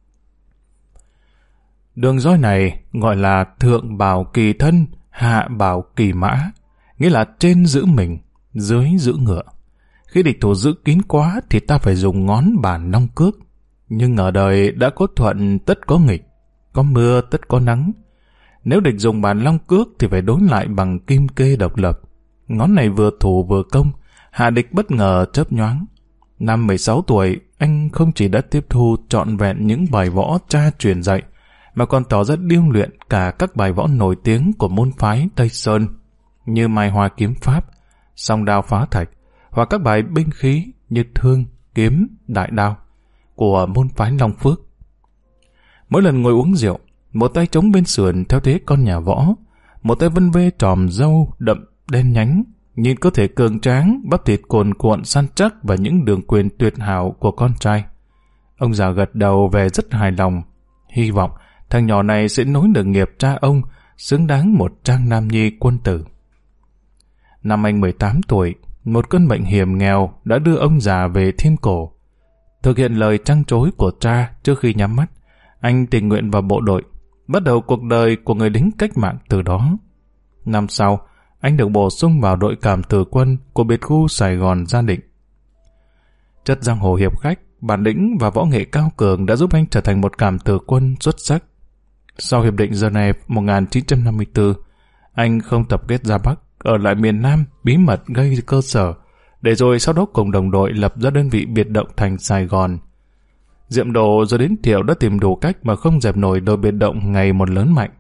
Đường roi này gọi là thượng bảo kỳ thân, hạ bảo kỳ mã, nghĩa là trên giữ mình, dưới giữ ngựa. Khi địch thủ giữ kín quá thì ta phải dùng ngón bàn long cước. Nhưng ở đời đã có thuận tất có nghịch, có mưa tất có nắng. Nếu địch dùng bàn long cước thì phải đối lại bằng kim kê độc lập. Ngón này vừa thủ vừa công, hạ địch bất ngờ chớp nhoáng. Năm 16 tuổi, anh không chỉ đã tiếp thu trọn vẹn những bài võ cha truyền dạy, mà còn tỏ ra điêu luyện cả các bài võ nổi tiếng của môn phái Tây Sơn, như Mai Hoa kiếm pháp, Song đao phá thạch, hoặc các bài binh khí như thương, kiếm, đại đao của môn phái Long Phước. Mỗi lần ngồi uống rượu, một tay chống bên sườn theo thế con nhà võ, một tay vân vê tròm râu đậm đen nhánh, nhìn cơ thể cường tráng, bắp thịt cuồn cuộn săn chắc và những đường quyền tuyệt hảo của con trai. Ông già gật đầu về rất hài lòng, hy vọng thằng nhỏ này sẽ nối được nghiệp cha ông, xứng đáng một trang nam nhi quân tử. Năm anh 18 tuổi, một cơn bệnh hiểm nghèo đã đưa ông già về Thiên Cổ. Thực hiện lời trăn trối của cha trước khi nhắm mắt, anh tình nguyện vào bộ đội, bắt đầu cuộc đời của người lính cách mạng từ đó. Năm sau, anh được bổ sung vào đội cảm tử quân của biệt khu Sài Gòn Gia Định. Chất giang hồ hiệp khách, bản lĩnh và võ nghệ cao cường đã giúp anh trở thành một cảm tử quân xuất sắc. Sau Hiệp định Geneva 1954, anh không tập kết ra Bắc, ở lại miền Nam bí mật gây cơ sở, để rồi sau đó cùng đồng đội lập ra đơn vị biệt động thành Sài Gòn. Diệm Đồ rồi đến Thiệu đã tìm đủ cách mà không dẹp nổi đội biệt động ngày một lớn mạnh.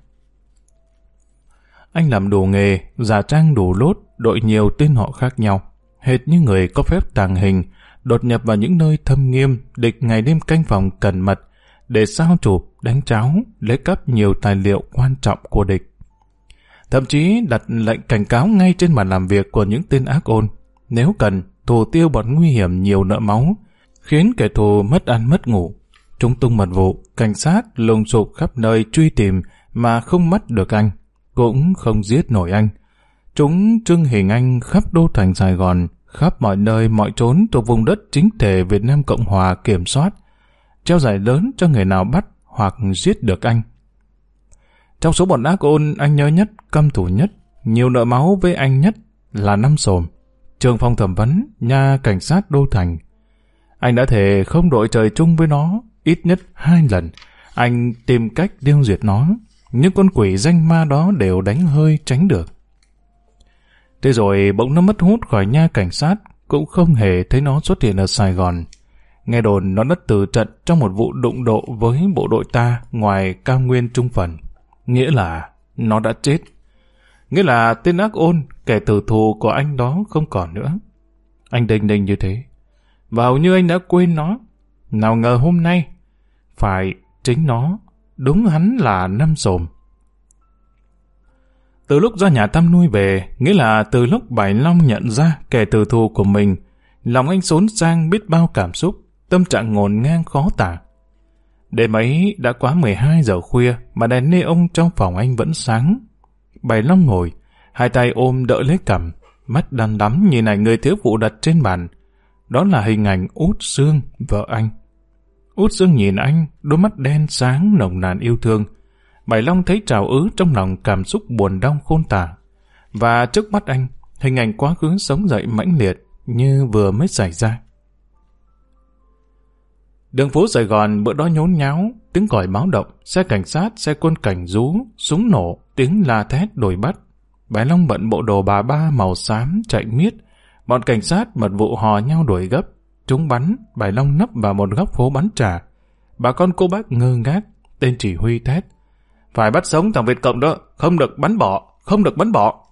Anh làm đủ nghề, giả trang đủ lốt, đội nhiều tên họ khác nhau, hệt như người có phép tàng hình, đột nhập vào những nơi thâm nghiêm, địch ngày đêm canh phòng cẩn mật, để sao chụp, đánh tráo, lấy cắp nhiều tài liệu quan trọng của địch. Thậm chí đặt lệnh cảnh cáo ngay trên bàn làm việc của những tên ác ôn, nếu cần, thủ tiêu bọn nguy hiểm nhiều nợ máu, khiến kẻ thù mất ăn mất ngủ. Chúng tung mật vụ, cảnh sát lùng sục khắp nơi truy tìm mà không bắt được anh, cũng không giết nổi anh. Chúng trưng hình anh khắp đô thành Sài Gòn, khắp mọi nơi mọi chốn thuộc vùng đất chính thể Việt Nam Cộng Hòa kiểm soát, treo giải lớn cho người nào bắt hoặc giết được anh. Trong số bọn ác ôn, anh nhớ nhất, căm thù nhất, nhiều nợ máu với anh nhất là Năm Xồm, trường phòng thẩm vấn, nha cảnh sát đô thành. Anh đã thề không đội trời chung với nó, ít nhất 2 lần. Anh tìm cách tiêu diệt nó, nhưng con quỷ danh ma đó đều đánh hơi tránh được. Thế rồi bỗng nó mất hút khỏi nha cảnh sát, cũng không hề thấy nó xuất hiện ở Sài Gòn. Nghe đồn nó đã từ trận trong một vụ đụng độ với bộ đội ta ngoài cao nguyên Trung Phần. Nghĩa là nó đã chết. Nghĩa là tên ác ôn, kẻ tử thù của anh đó không còn nữa. Anh đinh ninh như thế, và hầu như anh đã quên nó. Nào ngờ hôm nay, phải chính nó, đúng hắn là Năm Xồm. Từ lúc ra nhà Tam nuôi về, nghĩa là từ lúc Bảy Long nhận ra kẻ tử thù của mình, lòng anh xốn sang biết bao cảm xúc, tâm trạng ngổn ngang khó tả. Đêm ấy đã quá 12 giờ khuya mà đèn neon trong phòng anh vẫn sáng. Bảy Long ngồi, hai tay ôm đỡ lấy cằm, mắt đăm đắm nhìn ảnh người thiếu phụ đặt trên bàn. Đó là hình ảnh Út Sương, vợ anh. Út Sương nhìn anh, đôi mắt đen sáng nồng nàn yêu thương. Bảy Long thấy trào ứ trong lòng cảm xúc buồn đau khôn tả. Và trước mắt anh, hình ảnh quá khứ sống dậy mãnh liệt, như vừa mới xảy ra. Đường phố Sài Gòn bữa đó nhốn nháo, tiếng còi báo động, xe cảnh sát, xe quân cảnh rú, súng nổ, tiếng la thét đuổi bắt. Bà Long bận bộ đồ bà ba màu xám chạy miết, bọn cảnh sát mật vụ hò nhau đuổi gấp. Chúng bắn, bà Long nấp vào một góc phố bắn trả. Bà con cô bác ngơ ngác, tên chỉ huy thét: phải bắt sống thằng Việt Cộng đó, không được bắn bỏ, không được bắn bỏ.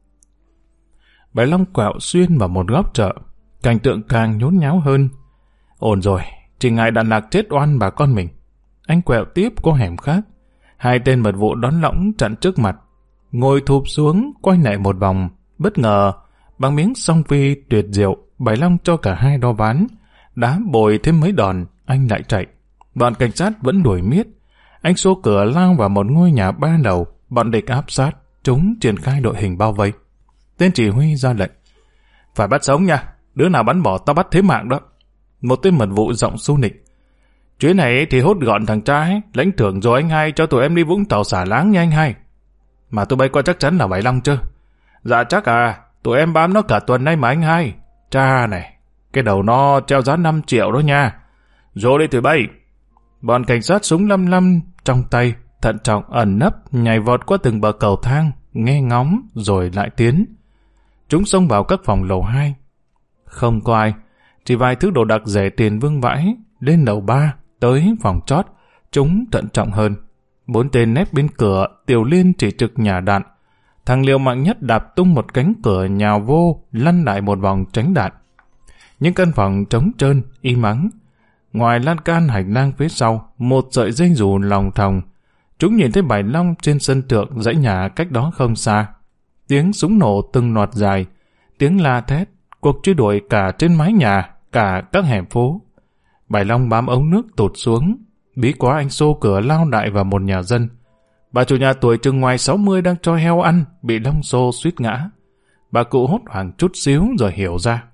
Bà Long quẹo xuyên vào một góc chợ, cảnh tượng càng nhốn nháo hơn. Ổn rồi, chỉ ngại đạn lạc chết oan bà con mình. Anh quẹo tiếp qua hẻm khác, hai tên mật vụ đón lõng chặn trước mặt. Ngồi thụp xuống, quay lại một vòng, bất ngờ, bằng miếng song phi tuyệt diệu, bà Long cho cả hai đo ván, đá bồi thêm mấy đòn, anh lại chạy. Bọn cảnh sát vẫn đuổi miết. Anh xô cửa lao vào một ngôi nhà 3 lầu, bọn địch áp sát, chúng triển khai đội hình bao vây. Tên chỉ huy ra lệnh: phải bắt sống nha, đứa nào bắn bỏ tao bắt thế mạng đó. Một tên mật vụ giọng xu nịnh: chuyến này thì hốt gọn thằng trai, lãnh thưởng rồi anh hai, cho tụi em đi Vũng Tàu xả láng nha anh hai. Mà tôi bay qua chắc chắn là Bảy Long chưa? Dạ chắc à, tụi em bám nó cả tuần nay mà anh hai. Cha này, cái đầu nó treo giá 5 triệu đó nha. Rồi đi tụi bay. Bọn cảnh sát súng lăm lăm trong tay, thận trọng ẩn nấp, nhảy vọt qua từng bờ cầu thang, nghe ngóng rồi lại tiến. Chúng xông vào các phòng lầu 2. Không có ai, chỉ vài thứ đồ đặc rẻ tiền vương vãi. Lên lầu 3, tới phòng chót, chúng thận trọng hơn. 4 tên nép bên cửa, Tiểu Liên chỉ trực nhả đạn. Thằng liều mạng nhất đạp tung một cánh cửa nhào vô, lăn lại một vòng tránh đạn. Những căn phòng trống trơn, im ắng. Ngoài lan can hành lang phía sau, một sợi dây dù lòng thòng. Chúng nhìn thấy Bảy Long trên sân thượng dãy nhà cách đó không xa. Tiếng súng nổ từng loạt dài, tiếng la thét, cuộc truy đuổi cả trên mái nhà, cả các hẻm phố. Bảy Long bám ống nước tụt xuống, bí quá anh xô cửa lao đại vào một nhà dân. Bà chủ nhà tuổi chừng ngoài 60 đang cho heo ăn, bị Long xô suýt ngã. Bà cụ hốt hoảng chút xíu rồi hiểu ra.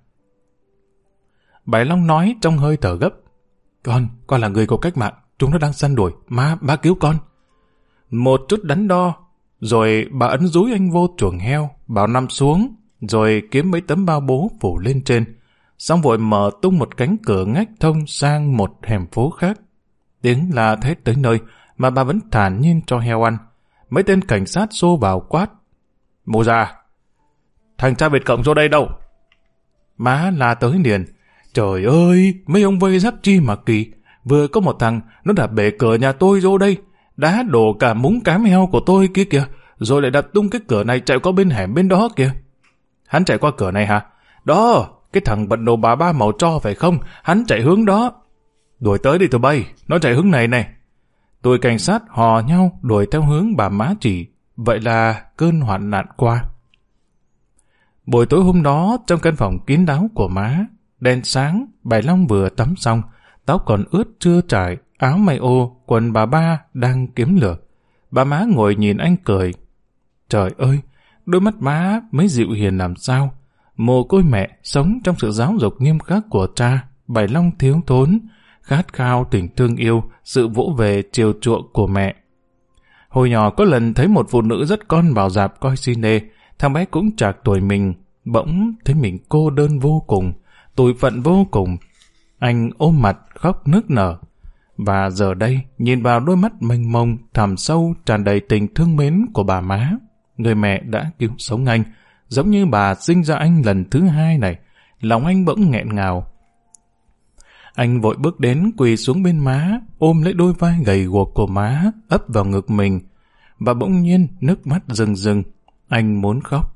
Bảy Long nói trong hơi thở gấp: Con là người của cách mạng, chúng nó đang săn đuổi, má cứu con. Một chút đắn đo, rồi bà ấn dúi anh vô chuồng heo, bảo nằm xuống, rồi kiếm mấy tấm bao bố phủ lên trên, xong vội mở tung một cánh cửa ngách thông sang một hẻm phố khác. Tiếng la thét tới nơi mà bà vẫn thản nhiên cho heo ăn. Mấy tên cảnh sát xô vào quát: Mô ra, thằng cha Việt Cộng vô đây đâu? Má la tới liền: Trời ơi, mấy ông vây giáp chi mà kỳ. Vừa có một thằng, nó đạp bể cửa nhà tôi vô đây, đá đổ cả múng cám heo của tôi kia kìa, rồi lại đập tung cái cửa này chạy qua bên hẻm bên đó kìa. Hắn chạy qua cửa này hả? Đó, cái thằng bận đồ bà ba màu tro phải không? Hắn chạy hướng đó. Đuổi tới đi tụi bay, nó chạy hướng này này. Tụi cảnh sát hò nhau đuổi theo hướng bà má chỉ. Vậy là cơn hoạn nạn qua. Buổi tối hôm đó, trong căn phòng kín đáo của má, đèn sáng, Bảy Long vừa tắm xong, tóc còn ướt chưa trải, áo may ô, quần bà ba đang kiếm lửa. Bà má ngồi nhìn anh cười. Trời ơi, đôi mắt má mới dịu hiền làm sao. Mồ côi mẹ, sống trong sự giáo dục nghiêm khắc của cha, Bảy Long thiếu thốn, khát khao tình thương yêu, sự vỗ về chiều chuộng của mẹ. Hồi nhỏ có lần thấy một phụ nữ dắt con vào rạp coi cine, thằng bé cũng trạc tuổi mình, bỗng thấy mình cô đơn vô cùng, tủi phận vô cùng. Anh ôm mặt khóc nức nở. Và giờ đây, nhìn vào đôi mắt mênh mông, thẳm sâu, tràn đầy tình thương mến của bà má, người mẹ đã cứu sống anh, giống như bà sinh ra anh lần thứ hai này, lòng anh bỗng nghẹn ngào. Anh vội bước đến quỳ xuống bên má, ôm lấy đôi vai gầy guộc của má, ấp vào ngực mình, và bỗng nhiên nước mắt rưng rưng. Anh muốn khóc.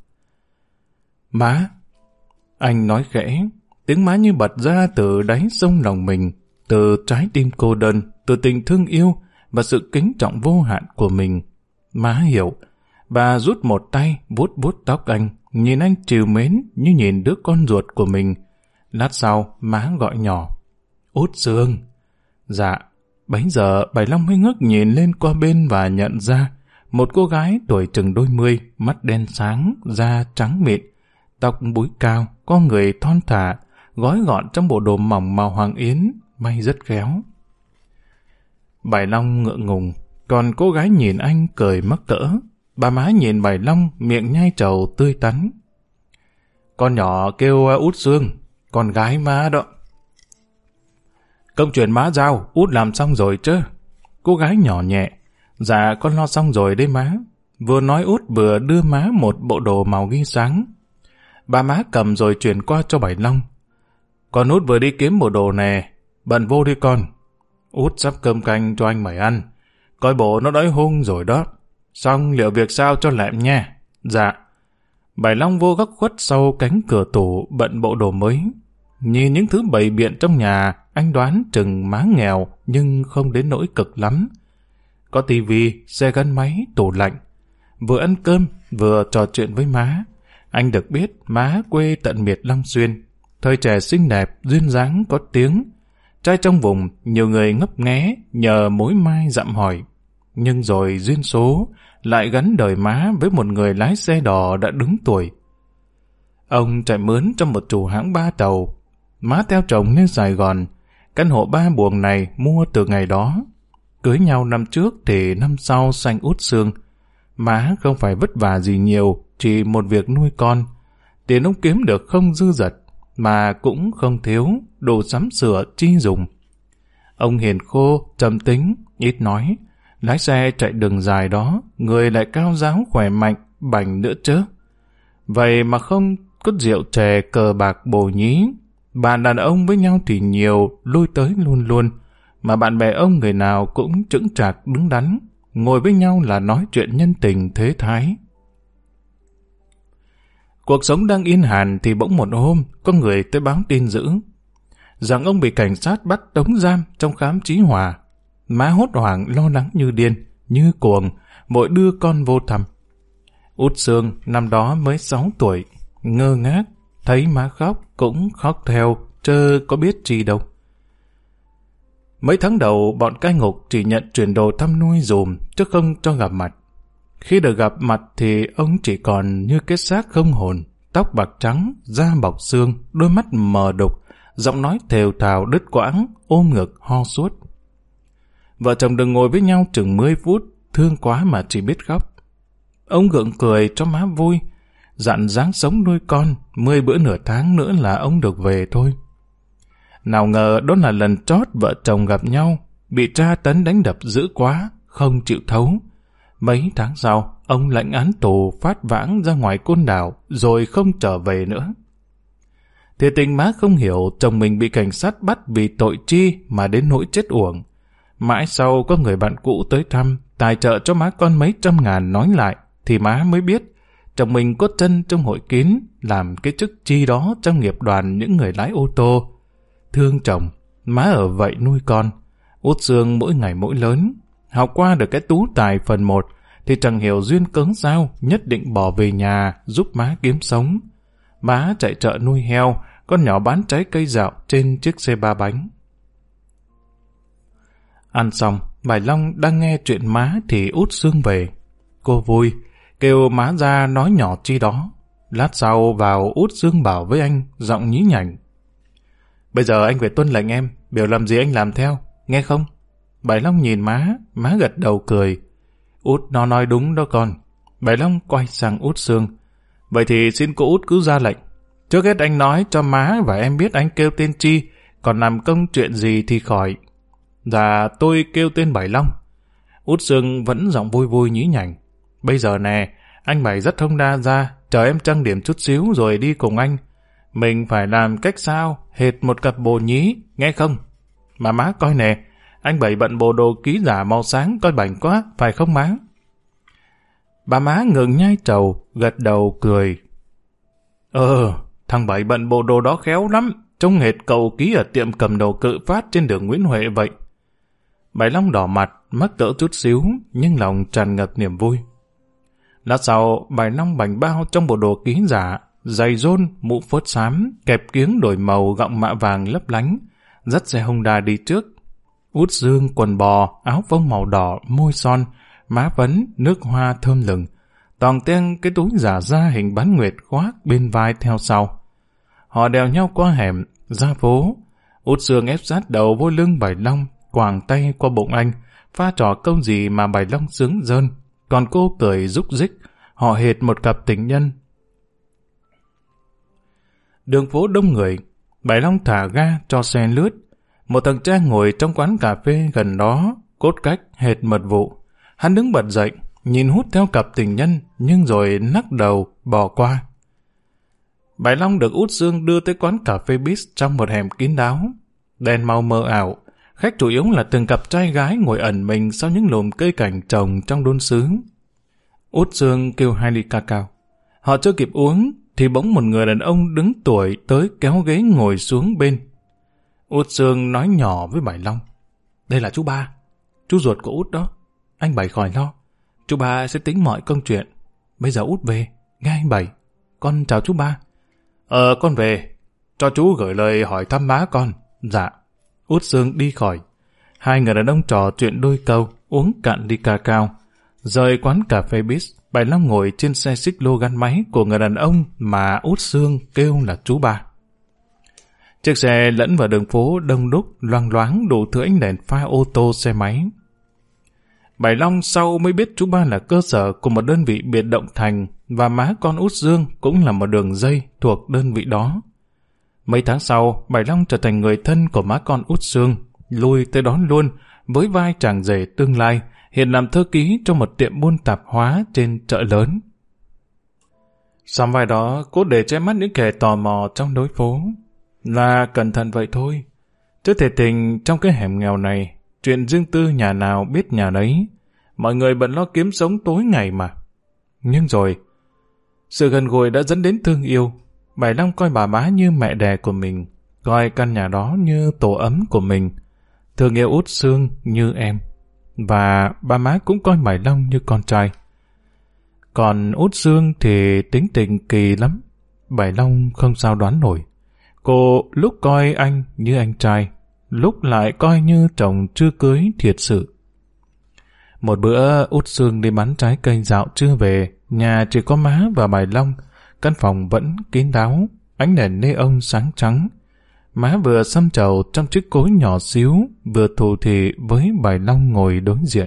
Má! Anh nói khẽ, tiếng má như bật ra từ đáy sông lòng mình, từ trái tim cô đơn, từ tình thương yêu và sự kính trọng vô hạn của mình. Má hiểu. Bà rút một tay, vuốt vuốt tóc anh, nhìn anh trìu mến như nhìn đứa con ruột của mình. Lát sau, má gọi nhỏ: Út Sương. Dạ. Bấy giờ Bảy Long mới ngước nhìn lên qua bên và nhận ra một cô gái tuổi chừng đôi mươi, mắt đen sáng, da trắng mịn, tóc búi cao, con người thon thả, gói gọn trong bộ đồ mỏng màu hoàng yến, may rất khéo. Bảy Long ngượng ngùng, còn cô gái nhìn anh cười mắc cỡ. Bà má nhìn Bảy Long, miệng nhai trầu tươi tắn. Con nhỏ kêu Út Sương, con gái má đó. Công chuyện má giao, Út làm xong rồi chứ? Cô gái nhỏ nhẹ. Dạ con lo xong rồi đấy má. Vừa nói Út vừa đưa má một bộ đồ màu ghi sáng. Bà má cầm rồi chuyển qua cho Bảy Long. Con Út vừa đi kiếm bộ đồ nè, bận vô đi con. Út sắp cơm canh cho anh mày ăn. Coi bộ nó đói hung rồi đó. Xong liệu việc sao cho lẹm nha. Dạ. Bảy Long vô góc khuất sau cánh cửa tủ bận bộ đồ mới. Nhìn những thứ bày biện trong nhà, anh đoán chừng má nghèo nhưng không đến nỗi cực lắm. Có tivi, xe gắn máy, tủ lạnh. Vừa ăn cơm, vừa trò chuyện với má. Anh được biết má quê tận miệt Long Xuyên. Thời trẻ xinh đẹp, duyên dáng có tiếng. Trai trong vùng, nhiều người ngấp nghé nhờ mối mai dặm hỏi. Nhưng rồi duyên số lại gắn đời má với một người lái xe đò đã đứng tuổi. Ông chạy mướn trong một chủ hãng 3 tàu. Má theo chồng lên Sài Gòn. Căn hộ 3 buồng này mua từ ngày đó. Cưới nhau năm trước thì năm sau sanh Út Sương. Má không phải vất vả gì nhiều, chỉ một việc nuôi con. Tiền ông kiếm được không dư dật, mà cũng không thiếu, đồ sắm sửa chi dùng. Ông hiền khô, trầm tính, ít nói. Lái xe chạy đường dài đó, người lại cao ráo khỏe mạnh, bảnh nữa chứ. Vậy mà không có rượu chè cờ bạc bồ nhí. Bạn đàn ông với nhau thì nhiều, lui tới luôn luôn. Mà bạn bè ông người nào cũng chững chạc đứng đắn. Ngồi với nhau là nói chuyện nhân tình thế thái. Cuộc sống đang yên hàn thì bỗng một hôm có người tới báo tin dữ rằng ông bị cảnh sát bắt tống giam trong khám Chí Hòa. Má hốt hoảng lo lắng như điên, như cuồng, vội đưa con vô thăm. Út Sương năm đó mới 6 tuổi, ngơ ngác, thấy má khóc cũng khóc theo, chớ có biết gì đâu. Mấy tháng đầu bọn cai ngục chỉ nhận chuyển đồ thăm nuôi dùm chứ không cho gặp mặt. Khi được gặp mặt thì ông chỉ còn như cái xác không hồn, tóc bạc trắng, da bọc xương, đôi mắt mờ đục, giọng nói thều thào đứt quãng, ôm ngực ho suốt. Vợ chồng đừng ngồi với nhau chừng 10 phút, thương quá mà chỉ biết khóc. Ông gượng cười cho má vui, dặn ráng sống nuôi con, 10 bữa nửa tháng nữa là ông được về thôi. Nào ngờ đó là lần chót vợ chồng gặp nhau, bị tra tấn đánh đập dữ quá, không chịu thấu. Mấy tháng sau, ông lãnh án tù phát vãng ra ngoài Côn Đảo, rồi không trở về nữa. Thiệt tình má không hiểu chồng mình bị cảnh sát bắt vì tội chi mà đến nỗi chết uổng. Mãi sau có người bạn cũ tới thăm, tài trợ cho má con mấy trăm ngàn nói lại, thì má mới biết chồng mình có chân trong hội kín, làm cái chức chi đó trong nghiệp đoàn những người lái ô tô. Thương chồng, má ở vậy nuôi con. Út Sương mỗi ngày mỗi lớn, học qua được cái tú tài phần 1, thì chẳng hiểu duyên cớ sao nhất định bỏ về nhà giúp má kiếm sống. Má chạy chợ nuôi heo, con nhỏ bán trái cây dạo trên chiếc xe 3 bánh. Ăn xong, Bảy Long đang nghe chuyện má thì Út Sương về. Cô vui, kêu má ra nói nhỏ chi đó. Lát sau vào Út Sương bảo với anh, giọng nhí nhảnh. Bây giờ anh phải tuân lệnh em, biểu làm gì anh làm theo, nghe không? Bảy Long nhìn má gật đầu cười. Út nó nói đúng đó con. Bảy Long quay sang Út Sương. Vậy thì xin cô Út cứ ra lệnh. Trước hết anh nói cho má và em biết anh kêu tên chi, còn làm công chuyện gì thì khỏi. Dạ tôi kêu tên Bảy Long. Út Sương vẫn giọng vui vui nhí nhảnh. Bây giờ nè, anh Bảy dắt Thông Đa ra, chờ em trang điểm chút xíu rồi đi cùng anh. Mình phải làm cách sao, hệt một cặp bồ nhí, nghe không? Mà má coi nè, anh Bảy bận bộ đồ ký giả màu sáng coi bảnh quá, phải không má? Bà má ngừng nhai trầu, gật đầu cười. Thằng Bảy bận bộ đồ đó khéo lắm, trông hệt cậu ký ở tiệm cầm đồ Cự Phát trên đường Nguyễn Huệ vậy. Bảy Long đỏ mặt, mắc cỡ chút xíu, nhưng lòng tràn ngập niềm vui. Lát sau, Bảy Long bảnh bao trong bộ đồ ký giả, giày rôn, mũ phớt xám, kẹp kiếng đổi màu gọng mạ vàng lấp lánh, dắt xe Honda đi trước. Út Sương quần bò, áo phông màu đỏ, môi son, má phấn, nước hoa thơm lừng, toàn ten cái túi giả da hình bán nguyệt khoác bên vai theo sau. Họ đèo nhau qua hẻm, ra phố. Út Sương ép sát đầu vô lưng Bảy Long, quàng tay qua bụng anh, pha trò câu gì mà Bảy Long sướng rơn, còn cô cười rúc rích, họ hệt một cặp tình nhân. Đường phố đông người, Bảy Long thả ga cho xe lướt. Một thằng cha ngồi trong quán cà phê gần đó, cốt cách hệt mật vụ. Hắn đứng bật dậy, nhìn hút theo cặp tình nhân, nhưng rồi nắc đầu, bỏ qua. Bảy Long được Út Sương đưa tới quán cà phê Bis trong một hẻm kín đáo. Đèn màu mờ ảo, khách chủ yếu là từng cặp trai gái ngồi ẩn mình sau những lùm cây cảnh trồng trong đôn sứ. Út Sương kêu 2 ly cacao. Họ chưa kịp uống, thì bỗng một người đàn ông đứng tuổi tới kéo ghế ngồi xuống bên. Út Sương nói nhỏ với Bảy Long. Đây là chú Ba, chú ruột của Út đó. Anh Bảy khỏi lo, chú Ba sẽ tính mọi công chuyện. Bây giờ Út về, nghe anh Bảy. Con chào chú Ba. Con về, cho chú gửi lời hỏi thăm má con. Dạ. Út Sương đi khỏi. Hai người đàn ông trò chuyện đôi câu, uống cạn ly cacao. Rời quán cà phê Bis, Bảy Long ngồi trên xe xích lô gắn máy của người đàn ông mà Út Sương kêu là chú Ba. Chiếc xe lẫn vào đường phố đông đúc, loang loáng đủ thứ ánh đèn pha ô tô xe máy. Bảy Long sau mới biết chú Ba là cơ sở của một đơn vị biệt động thành và má con Út Sương cũng là một đường dây thuộc đơn vị đó. Mấy tháng sau, Bảy Long trở thành người thân của má con Út Sương, lui tới đón luôn với vai chàng rể tương lai, hiện làm thư ký trong một tiệm buôn tạp hóa trên chợ lớn. Song vai đó cố để che mắt những kẻ tò mò trong đối phố. Là cẩn thận vậy thôi, chứ thể tình trong cái hẻm nghèo này, chuyện riêng tư nhà nào biết nhà nấy, mọi người bận lo kiếm sống tối ngày mà. Nhưng rồi, sự gần gũi đã dẫn đến thương yêu. Bảy Long coi bà má như mẹ đẻ của mình, coi căn nhà đó như tổ ấm của mình, thương yêu Út Sương như em, và bà má cũng coi Bảy Long như con trai. Còn Út Sương thì tính tình kỳ lắm, Bảy Long không sao đoán nổi. Cô lúc coi anh như anh trai, lúc lại coi như chồng chưa cưới thiệt sự. Một bữa Út Sương đi bán trái cây dạo trưa về, nhà chỉ có má và Bảy Long, căn phòng vẫn kín đáo, ánh đèn neon sáng trắng. Má vừa xăm trầu trong chiếc cối nhỏ xíu, vừa thủ thỉ với Bảy Long ngồi đối diện.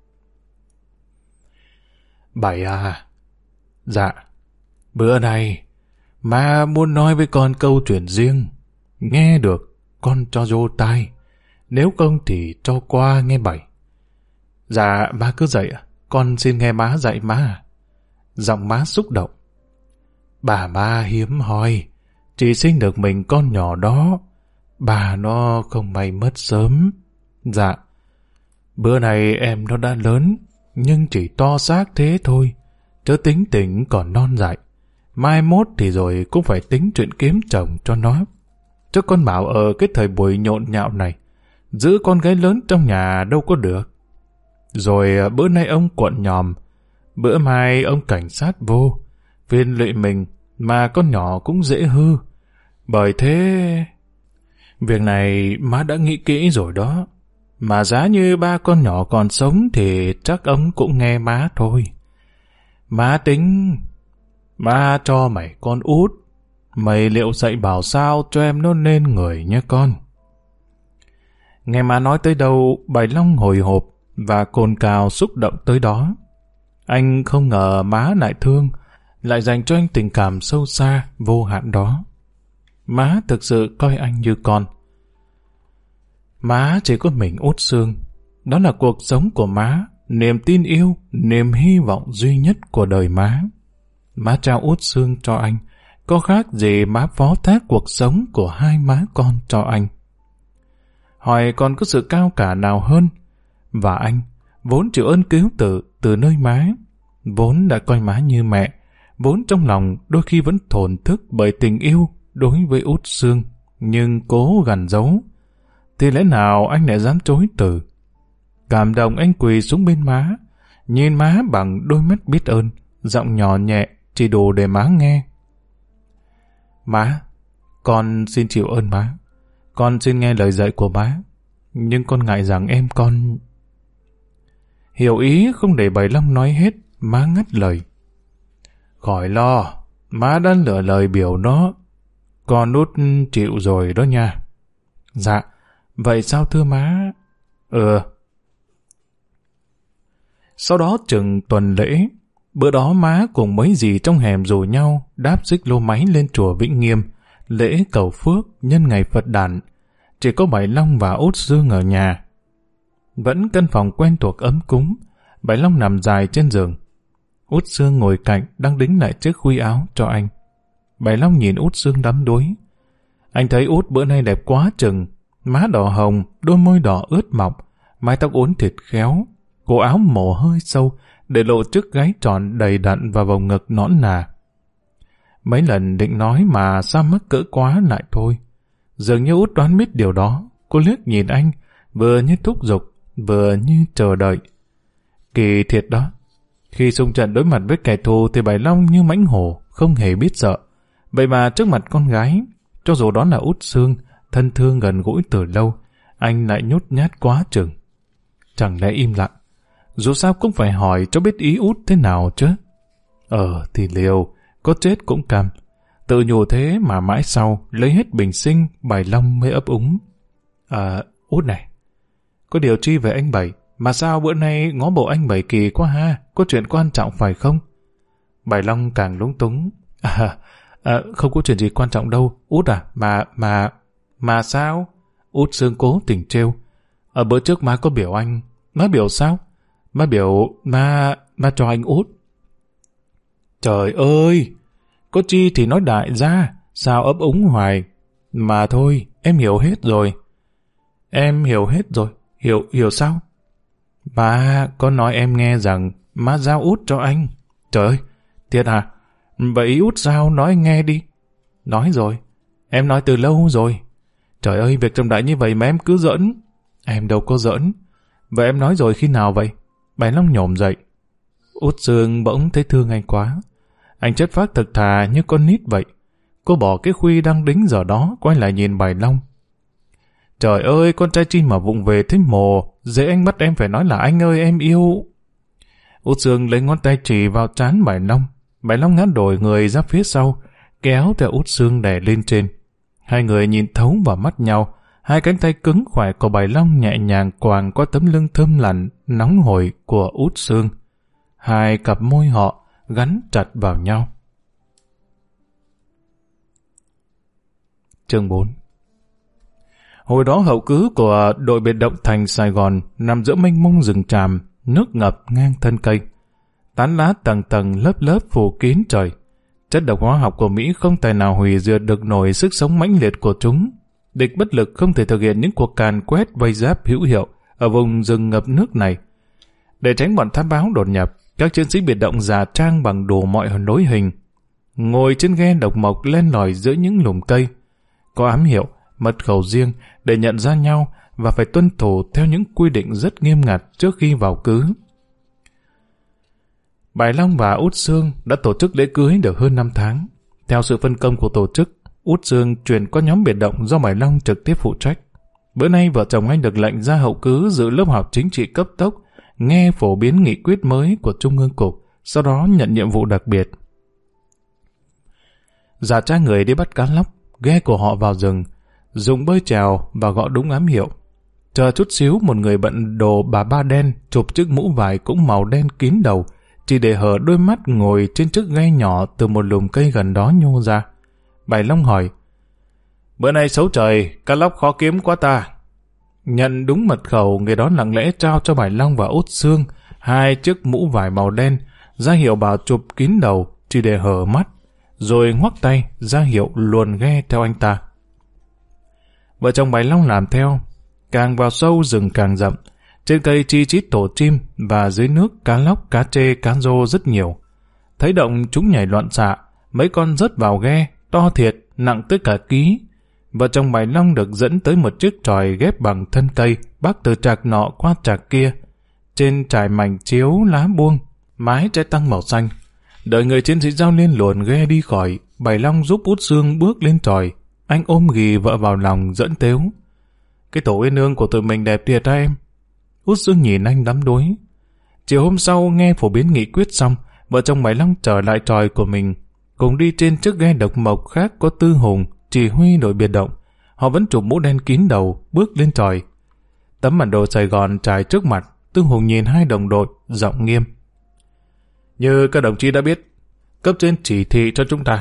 Bảy à? Dạ. Bữa nay, má muốn nói với con câu chuyện riêng. Nghe được, con cho vô tai. Nếu không thì cho qua nghe Bảy. Dạ, má cứ dạy ạ. Con xin nghe má dạy má à. Giọng má xúc động. Bà má hiếm hoi, chỉ sinh được mình con nhỏ đó. Bà nó không may mất sớm. Dạ. Bữa này em nó đã lớn, nhưng chỉ to xác thế thôi, chớ tính tình còn non dại. Mai mốt thì rồi cũng phải tính chuyện kiếm chồng cho nó. Chứ con bảo ở cái thời buổi nhộn nhạo này, giữ con gái lớn trong nhà đâu có được. Rồi bữa nay ông quận nhòm, bữa mai ông cảnh sát vô, phiền lụy mình mà con nhỏ cũng dễ hư. Bởi thế, việc này má đã nghĩ kỹ rồi đó. Mà giá như ba con nhỏ còn sống thì chắc ông cũng nghe má thôi. Má tính, má cho mày con út, mày liệu dạy bảo sao cho em nó nên người nhé con. Nghe má nói tới đâu, Bảy Long hồi hộp và cồn cào xúc động tới đó. Anh không ngờ má lại thương, lại dành cho anh tình cảm sâu xa, vô hạn đó. Má thực sự coi anh như con. Má chỉ có mình Út Sương. Đó là cuộc sống của má, niềm tin yêu, niềm hy vọng duy nhất của đời má. Má trao Út Sương cho anh, có khác gì má phó thác cuộc sống của hai má con cho anh. Hỏi còn có sự cao cả nào hơn? Và anh, vốn chịu ơn cứu từ nơi má, vốn đã coi má như mẹ, vốn trong lòng đôi khi vẫn thổn thức bởi tình yêu đối với Út Sương, nhưng cố gằn giấu, thì lẽ nào anh lại dám chối từ? Cảm động anh quỳ xuống bên má, nhìn má bằng đôi mắt biết ơn, giọng nhỏ nhẹ chỉ đủ để má nghe. Má, con xin chịu ơn má, con xin nghe lời dạy của má, nhưng con ngại rằng em con... Hiểu ý không để Bảy Long nói hết, má ngắt lời. Khỏi lo, má đã lựa lời biểu nó, con Út chịu rồi đó nha. Dạ, vậy sao thưa má? Sau đó chừng tuần lễ, bữa đó má cùng mấy dì trong hẻm rủ nhau đáp xích lô máy lên chùa Vĩnh Nghiêm, lễ cầu phước nhân ngày Phật đản. Chỉ có Bảy Long và Út Xương ở nhà. Vẫn căn phòng quen thuộc ấm cúng, Bảy Long nằm dài trên giường. Út Xương ngồi cạnh đang đính lại chiếc khuy áo cho anh. Bảy Long nhìn Út Xương đắm đuối. Anh thấy Út bữa nay đẹp quá chừng, má đỏ hồng, đôi môi đỏ ướt mọng, mái tóc uốn thịt khéo, cổ áo mổ hơi sâu, để lộ chiếc gáy tròn đầy đặn và vòng ngực nõn nà. Mấy lần định nói mà sao mắc cỡ quá lại thôi. Dường như Út đoán biết điều đó, cô liếc nhìn anh, vừa như thúc giục, vừa như chờ đợi. Kỳ thiệt đó. Khi xung trận đối mặt với kẻ thù thì Bảy Long như mãnh hổ, không hề biết sợ. Vậy mà trước mặt con gái, cho dù đó là Út Xương, thân thương gần gũi từ lâu, anh lại nhút nhát quá chừng. Chẳng lẽ im lặng? Dù sao cũng phải hỏi cho biết ý Út thế nào chứ. Thì liều, có chết cũng cam. Tự nhủ thế mà mãi sau, lấy hết bình sinh, Bảy Long mới ấp úng. Út này, có điều chi về anh Bảy, mà sao bữa nay ngó bộ anh Bảy kỳ quá ha, có chuyện quan trọng phải không? Bảy Long càng lúng túng. Không có chuyện gì quan trọng đâu, Út à, mà sao? Út Xương cố tình trêu. Bữa trước má có biểu anh. Má biểu sao? Má biểu má cho anh Út. Trời ơi! Có chi thì nói đại ra, sao ấp úng hoài. Mà thôi, em hiểu hết rồi. Em hiểu hết rồi, hiểu sao? Má có nói em nghe rằng má giao Út cho anh. Trời ơi, thiệt à? Vậy Út giao nói anh nghe đi. Nói rồi, em nói từ lâu rồi. Trời ơi, việc trọng đại như vậy mà em cứ giỡn. Em đâu có giỡn. Vậy em nói rồi khi nào vậy? Bảy Long nhổm dậy. Út Xương bỗng thấy thương anh quá. Anh chất phác thực thà như con nít vậy. Cô bỏ cái khuy đang đính giờ đó, quay lại nhìn Bảy Long. Trời ơi, con trai chi mà vụng về thế mồ, dễ anh bắt em phải nói là anh ơi em yêu. Út Xương lấy ngón tay chỉ vào trán Bảy Long. Bảy Long ngã đổi người ra phía sau, kéo theo Út Xương đè lên trên. Hai người nhìn thấu vào mắt nhau, hai cánh tay cứng khỏe của Bảy Long nhẹ nhàng quàng qua tấm lưng thơm lạnh, nóng hổi của Út Xương. Hai cặp môi họ gắn chặt vào nhau. Chương 4. Hồi đó hậu cứ của đội biệt động thành Sài Gòn nằm giữa mênh mông rừng tràm, nước ngập ngang thân cây. Tán lá tầng tầng lớp lớp phủ kín trời. Chất độc hóa học của Mỹ không tài nào hủy diệt được nổi sức sống mãnh liệt của chúng. Địch bất lực không thể thực hiện những cuộc càn quét vây giáp hữu hiệu ở vùng rừng ngập nước này. Để tránh bọn thám báo đột nhập, các chiến sĩ biệt động giả trang bằng đủ mọi lối hình, ngồi trên ghe độc mộc len lỏi giữa những lùm cây. Có ám hiệu, mật khẩu riêng để nhận ra nhau và phải tuân thủ theo những quy định rất nghiêm ngặt trước khi vào cứ. Bảy Long và Út Xương đã tổ chức lễ cưới được hơn 5 tháng. Theo sự phân công của tổ chức, Út Xương chuyển qua nhóm biệt động do Bảy Long trực tiếp phụ trách. Bữa nay vợ chồng anh được lệnh ra hậu cứ dự lớp học chính trị cấp tốc, nghe phổ biến nghị quyết mới của Trung ương Cục, sau đó nhận nhiệm vụ đặc biệt. Giả tra người đi bắt cá lóc, ghe của họ vào rừng, dùng bơi chèo và gõ đúng ám hiệu. Chờ chút xíu một người bận đồ bà ba đen chụp chiếc mũ vải cũng màu đen kín đầu, chỉ để hở đôi mắt ngồi trên chiếc ghe nhỏ từ một lùm cây gần đó nhô ra. Bảy Long hỏi, bữa nay xấu trời, cá lóc khó kiếm quá ta. Nhận đúng mật khẩu, người đó lặng lẽ trao cho Bảy Long và Út Xương hai chiếc mũ vải màu đen, ra hiệu bảo chụp kín đầu, chỉ để hở mắt, rồi ngoắc tay ra hiệu luồn ghe theo anh ta. Vợ chồng Bảy Long làm theo, càng vào sâu rừng càng rậm. Trên cây chi chít tổ chim và dưới nước cá lóc, cá trê, cá rô rất nhiều. Thấy động chúng nhảy loạn xạ, mấy con rớt vào ghe, to thiệt, nặng tới cả ký. Vợ chồng Bảy Long được dẫn tới một chiếc tròi ghép bằng thân cây, bắc từ trạc nọ qua trạc kia. Trên trải mảnh chiếu lá buông, mái trái tăng màu xanh. Đợi người chiến sĩ giao liên luồn ghe đi khỏi, Bảy Long giúp Út Xương bước lên tròi. Anh ôm ghì vợ vào lòng dẫn tếu. Cái tổ uyên ương của tụi mình đẹp thiệt ha em. Út Xương nhìn anh đắm đuối. Chiều hôm sau nghe phổ biến nghị quyết xong, vợ chồng Bảy Long trở lại tròi của mình, cùng đi trên chiếc ghe độc mộc khác có Tư Hùng chỉ huy đội biệt động. Họ vẫn chụp mũ đen kín đầu, bước lên tròi. Tấm bản đồ Sài Gòn trải trước mặt, Tư Hùng nhìn hai đồng đội, giọng nghiêm. Như các đồng chí đã biết, cấp trên chỉ thị cho chúng ta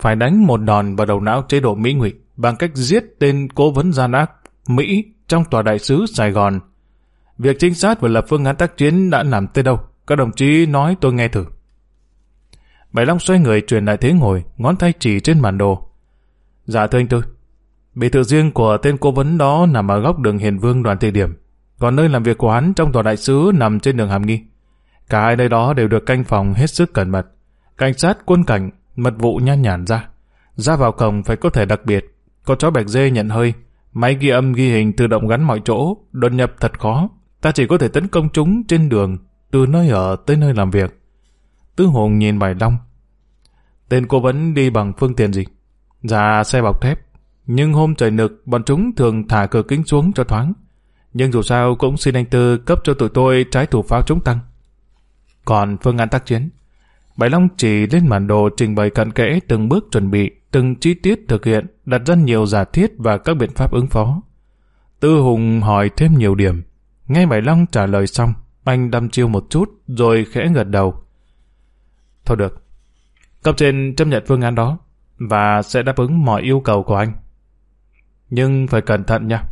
phải đánh một đòn vào đầu não chế độ Mỹ ngụy bằng cách giết tên cố vấn gian ác Mỹ trong tòa đại sứ Sài Gòn. Việc trinh sát và lập phương án tác chiến đã làm tới đâu? Các đồng chí nói tôi nghe thử. Bảy Long xoay người truyền lại thế ngồi, ngón tay chỉ trên bản đồ. Dạ thưa anh Tư, biệt thự riêng của tên cố vấn đó nằm ở góc đường Hiền Vương Đoàn Thị Điểm, còn nơi làm việc của hắn trong tòa đại sứ nằm trên đường Hàm Nghi. Cả hai nơi đó đều được canh phòng hết sức cẩn mật. Cảnh sát, quân cảnh, mật vụ nhan nhản ra vào cổng phải có thể đặc biệt, có chó bẹc dê nhận hơi, máy ghi âm ghi hình tự động gắn mọi chỗ, đột nhập thật khó. Ta chỉ có thể tấn công chúng trên đường, từ nơi ở tới nơi làm việc. Tư Hùng nhìn Bảy Long. Tên cố vấn đi bằng phương tiện gì? Dạ xe bọc thép, nhưng hôm trời nực bọn chúng thường thả cửa kính xuống cho thoáng. Nhưng dù sao cũng xin anh Tư cấp cho tụi tôi trái thủ pháo chống tăng. Còn phương án tác chiến? Bảy Long chỉ lên bản đồ trình bày cặn kẽ từng bước chuẩn bị, từng chi tiết thực hiện, đặt ra nhiều giả thiết và các biện pháp ứng phó. Tư Hùng hỏi thêm nhiều điểm. Nghe Bảy Long trả lời xong, anh đăm chiêu một chút rồi khẽ gật đầu. Thôi được, cấp trên chấp nhận phương án đó và sẽ đáp ứng mọi yêu cầu của anh. Nhưng phải cẩn thận nha.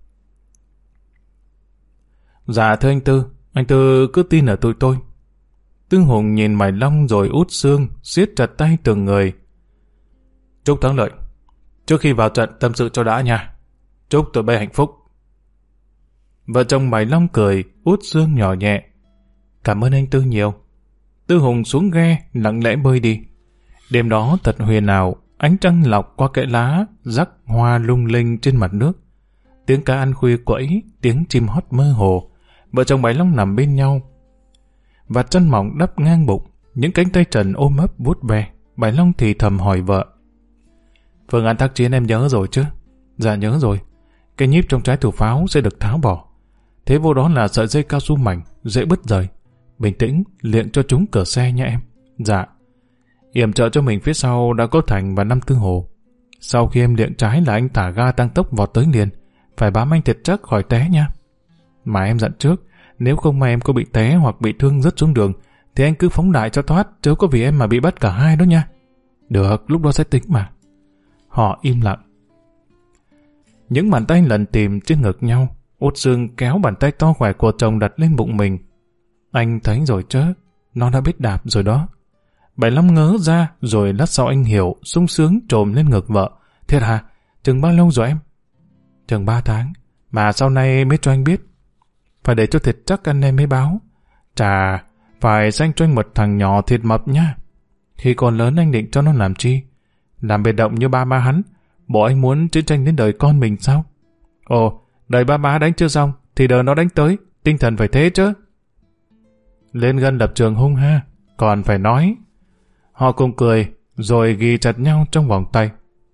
Dạ thưa anh Tư cứ tin ở tụi tôi. Tư Hùng nhìn Bảy Long rồi út xương, siết chặt tay từng người. Chúc thắng lợi. Trước khi vào trận tâm sự cho đã nha. Chúc tụi bay hạnh phúc. Vợ chồng Bảy Long cười, út xương nhỏ nhẹ. Cảm ơn anh Tư nhiều. Tư Hùng xuống ghe, lặng lẽ bơi đi. Đêm đó thật huyền ảo, ánh trăng lọc qua kẽ lá, rắc hoa lung linh trên mặt nước. Tiếng cá ăn khuya quẫy, tiếng chim hót mơ hồ. Vợ chồng Bảy Long nằm bên nhau. Và chân mỏng đắp ngang bụng, những cánh tay trần ôm ấp vuốt ve. Bảy Long thì thầm hỏi vợ. Phương án tác chiến em nhớ rồi chứ? Dạ nhớ rồi. Cái nhíp trong trái thủ pháo sẽ được tháo bỏ. Thế vô đó là sợi dây cao su mảnh, dễ bứt rời. Bình tĩnh, luyện cho chúng cửa xe nha em. Dạ. Yểm trợ cho mình phía sau đã có Thành và Năm Tư Hồ. Sau khi em luyện trái là anh thả ga tăng tốc vọt tới liền. Phải bám anh thật chắc khỏi té nha. Mà em dặn trước, nếu không may em có bị té hoặc bị thương rớt xuống đường, thì anh cứ phóng đại cho thoát, chớ có vì em mà bị bắt cả hai đó nha. Được, lúc đó sẽ tính mà. Họ im lặng. Những bàn tay lần tìm trên ngực nhau. Út Sương kéo bàn tay to khỏe của chồng đặt lên bụng mình. Anh thấy rồi chứ, nó đã biết đạp rồi đó. Bảy Long ngớ ra, rồi lát sau anh hiểu, sung sướng trồm lên ngực vợ. Thiệt hả? Chừng bao lâu rồi em? Chừng 3 tháng, mà sau này mới cho anh biết. Phải để cho thiệt chắc anh em mới báo. Chà, phải sanh cho anh một thằng nhỏ thiệt mập nhá. Khi còn lớn anh định cho nó làm chi? Làm biệt động như ba má hắn. Bộ anh muốn chiến tranh đến đời con mình sao? Ồ, đời ba má đánh chưa xong, thì đời nó đánh tới. Tinh thần phải thế chứ. Lên gân lập trường hung ha, còn phải nói. Họ cùng cười, rồi ghi chặt nhau trong vòng tay.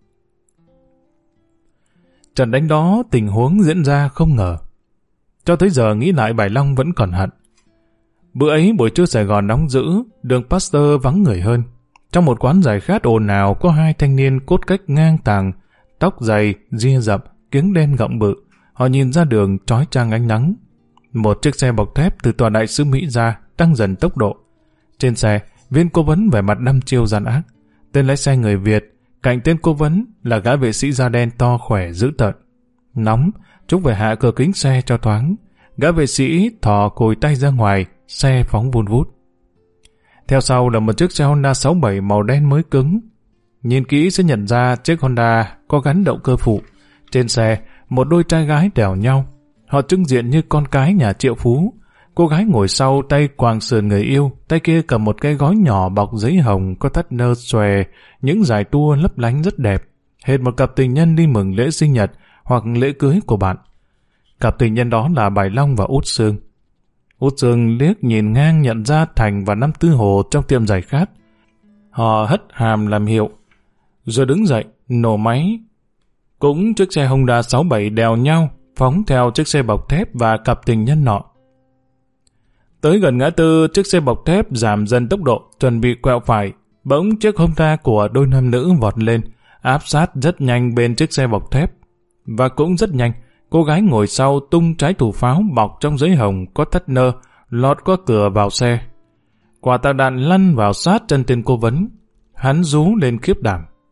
Trận đánh đó tình huống diễn ra không ngờ. Cho tới giờ nghĩ lại Bảy Long vẫn còn hận. Bữa ấy buổi trưa Sài Gòn nóng dữ, đường Pasteur vắng người hơn. Trong một quán giải khát ồn ào có hai thanh niên cốt cách ngang tàng, tóc dày, ria rậm, kiếng đen gọng bự. Họ nhìn ra đường chói chang ánh nắng. Một chiếc xe bọc thép từ tòa đại sứ Mỹ ra tăng dần tốc độ. Trên xe, viên cố vấn vẻ mặt đăm chiêu gian ác. Tên lái xe người Việt, cạnh tên cố vấn là gã vệ sĩ da đen to khỏe dữ tợn. Nóng, chúng phải hạ cửa kính xe cho thoáng. Gã vệ sĩ thò cùi tay ra ngoài, xe phóng vun vút. Theo sau là một chiếc xe Honda 67 màu đen mới cứng. Nhìn kỹ sẽ nhận ra chiếc Honda có gắn động cơ phụ. Trên xe, một đôi trai gái đèo nhau. Họ trưng diện như con cái nhà triệu phú. Cô gái ngồi sau tay quàng sườn người yêu, tay kia cầm một cái gói nhỏ bọc giấy hồng có thắt nơ xòe, những dải tua lấp lánh rất đẹp. Hệt một cặp tình nhân đi mừng lễ sinh nhật hoặc lễ cưới của bạn. Cặp tình nhân đó là Bảy Long và Út Sương. Út Sương liếc nhìn ngang nhận ra Thành và Năm Tư Hồ trong tiệm giải khát. Họ hất hàm làm hiệu, rồi đứng dậy, nổ máy. Cũng chiếc xe Honda 67 đèo nhau, phóng theo chiếc xe bọc thép và cặp tình nhân nọ. Tới gần ngã tư, chiếc xe bọc thép giảm dần tốc độ, chuẩn bị quẹo phải. Bỗng chiếc Honda của đôi nam nữ vọt lên, áp sát rất nhanh bên chiếc xe bọc thép. Và cũng rất nhanh, cô gái ngồi sau tung trái thủ pháo bọc trong giấy hồng có thắt nơ, lọt qua cửa vào xe. Quả tạc đạn lăn vào sát chân tên cố vấn. Hắn rú lên khiếp đảm.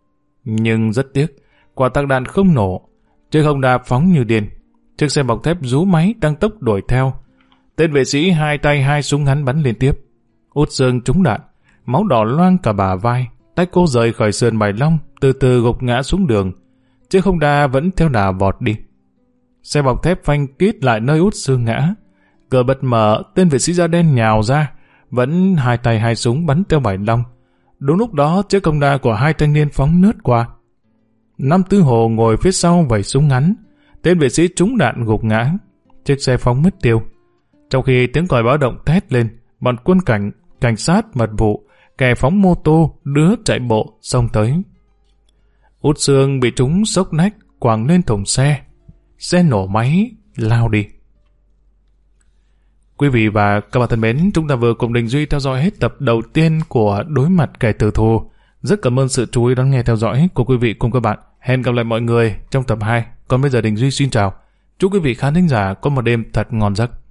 Nhưng rất tiếc, quả tạc đạn không nổ. Chiếc Honda phóng như điên. Chiếc xe bọc thép rú máy tăng tốc đuổi theo. Tên vệ sĩ hai tay hai súng ngắn bắn liên tiếp. Út Sương trúng đạn, máu đỏ loang cả bả vai. Tay cô rời khỏi sườn Bạch Long, từ từ gục ngã xuống đường. Chiếc Honda vẫn theo đà vọt đi. Xe bọc thép phanh kít lại nơi Út Sương ngã. Cửa bật mở, tên vệ sĩ da đen nhào ra, vẫn hai tay hai súng bắn theo Bạch Long. Đúng lúc đó, chiếc Honda của hai thanh niên phóng lướt qua. Năm Tư Hồ ngồi phía sau vẩy súng ngắn. Tên vệ sĩ trúng đạn gục ngã. Chiếc xe phóng mất tiêu. Trong khi tiếng còi báo động thét lên, bọn quân cảnh sát, mật vụ, kẻ phóng mô tô, đứa chạy bộ xông tới. Út Sương bị trúng xốc nách, quàng lên thùng xe. Xe nổ máy, lao đi. Quý vị và các bạn thân mến, chúng ta vừa cùng Đình Duy theo dõi hết tập đầu tiên của Đối mặt kẻ tử thù. Rất cảm ơn sự chú ý đón nghe theo dõi của quý vị cùng các bạn. Hẹn gặp lại mọi người trong tập 2. Còn bây giờ Đình Duy xin chào. Chúc quý vị khán thính giả có một đêm thật ngon giấc.